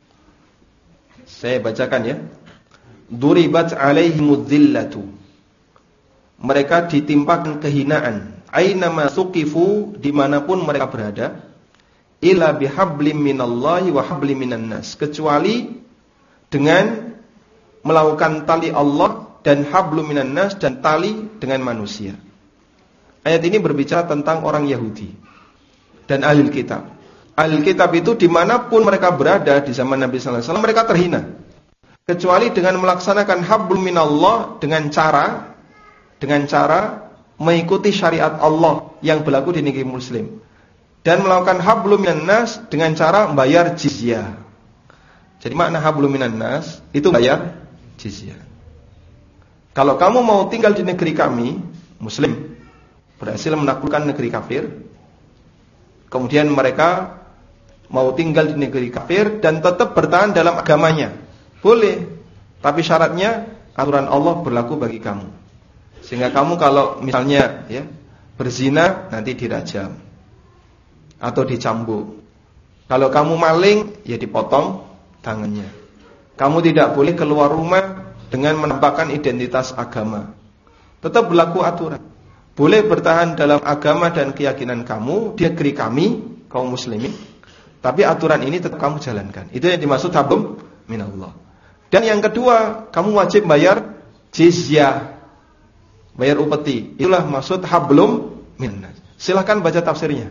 Saya bacakan ya. Duribat alaihimudz zillatu. Mereka ditimpakan kehinaan. Ainama suqifu, dimanapun mereka berada. Ila bihablim minallahi wa hablim minan nas. Kecuali dengan melakukan tali Allah dan hablum minan nas, dan tali dengan manusia. Ayat ini berbicara tentang orang Yahudi dan ahli kitab. Ahli kitab itu dimanapun mereka berada di zaman Nabi sallallahu alaihi wasallam, mereka terhina. Kecuali dengan melaksanakan hablum minallah, dengan cara dengan cara mengikuti syariat Allah yang berlaku di negeri muslim, dan melakukan hablum minan nas dengan cara membayar jizyah. Jadi makna hablum minan nas itu bayar jizyah. Kalau kamu mau tinggal di negeri kami, muslim, berhasil menaklukkan negeri kafir, kemudian mereka mau tinggal di negeri kafir dan tetap bertahan dalam agamanya, boleh, tapi syaratnya aturan Allah berlaku bagi kamu. Sehingga kamu kalau misalnya ya berzina nanti dirajam atau dicambuk. Kalau kamu maling ya dipotong tangannya. Kamu tidak boleh keluar rumah dengan menampakkan identitas agama. Tetap berlaku aturan. Boleh bertahan dalam agama dan keyakinan kamu di negeri kami, kaum muslimin, tapi aturan ini tetap kamu jalankan. Itu yang dimaksud hablum minallah. Dan yang kedua, kamu wajib bayar jizyah, bayar upeti. Itulah maksud hablum minnas. Silakan baca tafsirnya.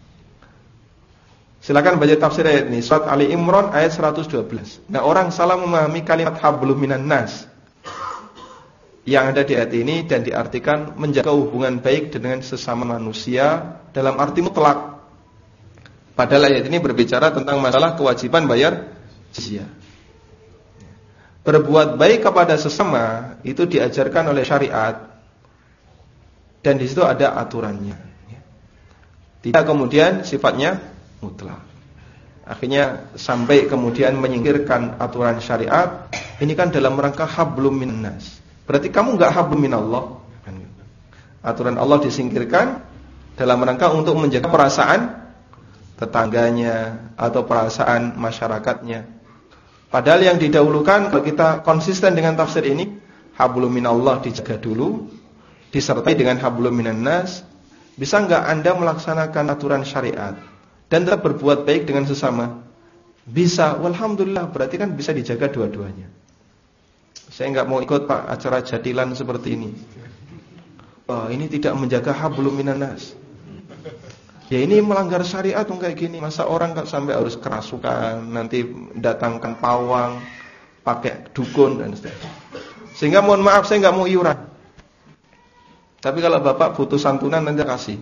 Silakan baca tafsir ayat ini, surat Ali Imran ayat seratus dua belas. Nah, orang salah memahami kalimat hablum minannas yang ada di ayat ini dan diartikan menjaga hubungan baik dengan sesama manusia dalam arti mutlak. Padahal ayat ini berbicara tentang masalah kewajiban bayar jizyah. Berbuat baik kepada sesama itu diajarkan oleh syariat dan di situ ada aturannya. Tidak kemudian sifatnya mutlak. Akhirnya sampai kemudian menyingkirkan aturan syariat, ini kan dalam rangka hablum minnas. Berarti kamu enggak hablum minallah. Aturan Allah disingkirkan dalam rangka untuk menjaga perasaan tetangganya atau perasaan masyarakatnya. Padahal yang didahulukan, kalau kita konsisten dengan tafsir ini, hablum minallah dijaga dulu, disertai dengan hablum minannas. Bisa enggak Anda melaksanakan aturan syariat dan tetap berbuat baik dengan sesama? Bisa, walhamdulillah, berarti kan bisa dijaga dua-duanya. Saya enggak mau ikut Pak acara jadilan seperti ini. Oh, ini tidak menjaga hablum minannas. Ya ini melanggar syariat tuh kayak gini. Masa orang kan sampai harus kerasukan, nanti datangkan pawang, pakai dukun dan sebagainya. Sehingga mohon maaf saya enggak mau iuran. Tapi kalau Bapak butuh santunan nanti kasih.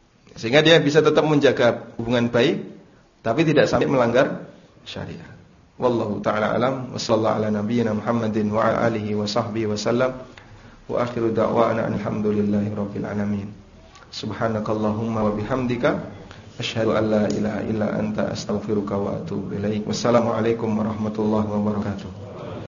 Sehingga dia bisa tetap menjaga hubungan baik, tapi tidak sampai melanggar syariat. Wallahu ta'ala alam. Wa sallallahu ala nabiyyina Muhammadin wa ala alihi wa sahbihi wa sallam. Wa akhiru da'wana alhamdulillahi rabbil alamin. Subhanakallahumma wa bihamdika asyhadu an la ilaha illa anta astaghfiruka wa atubu ilaik. Wassalamualaikum warahmatullahi wabarakatuh.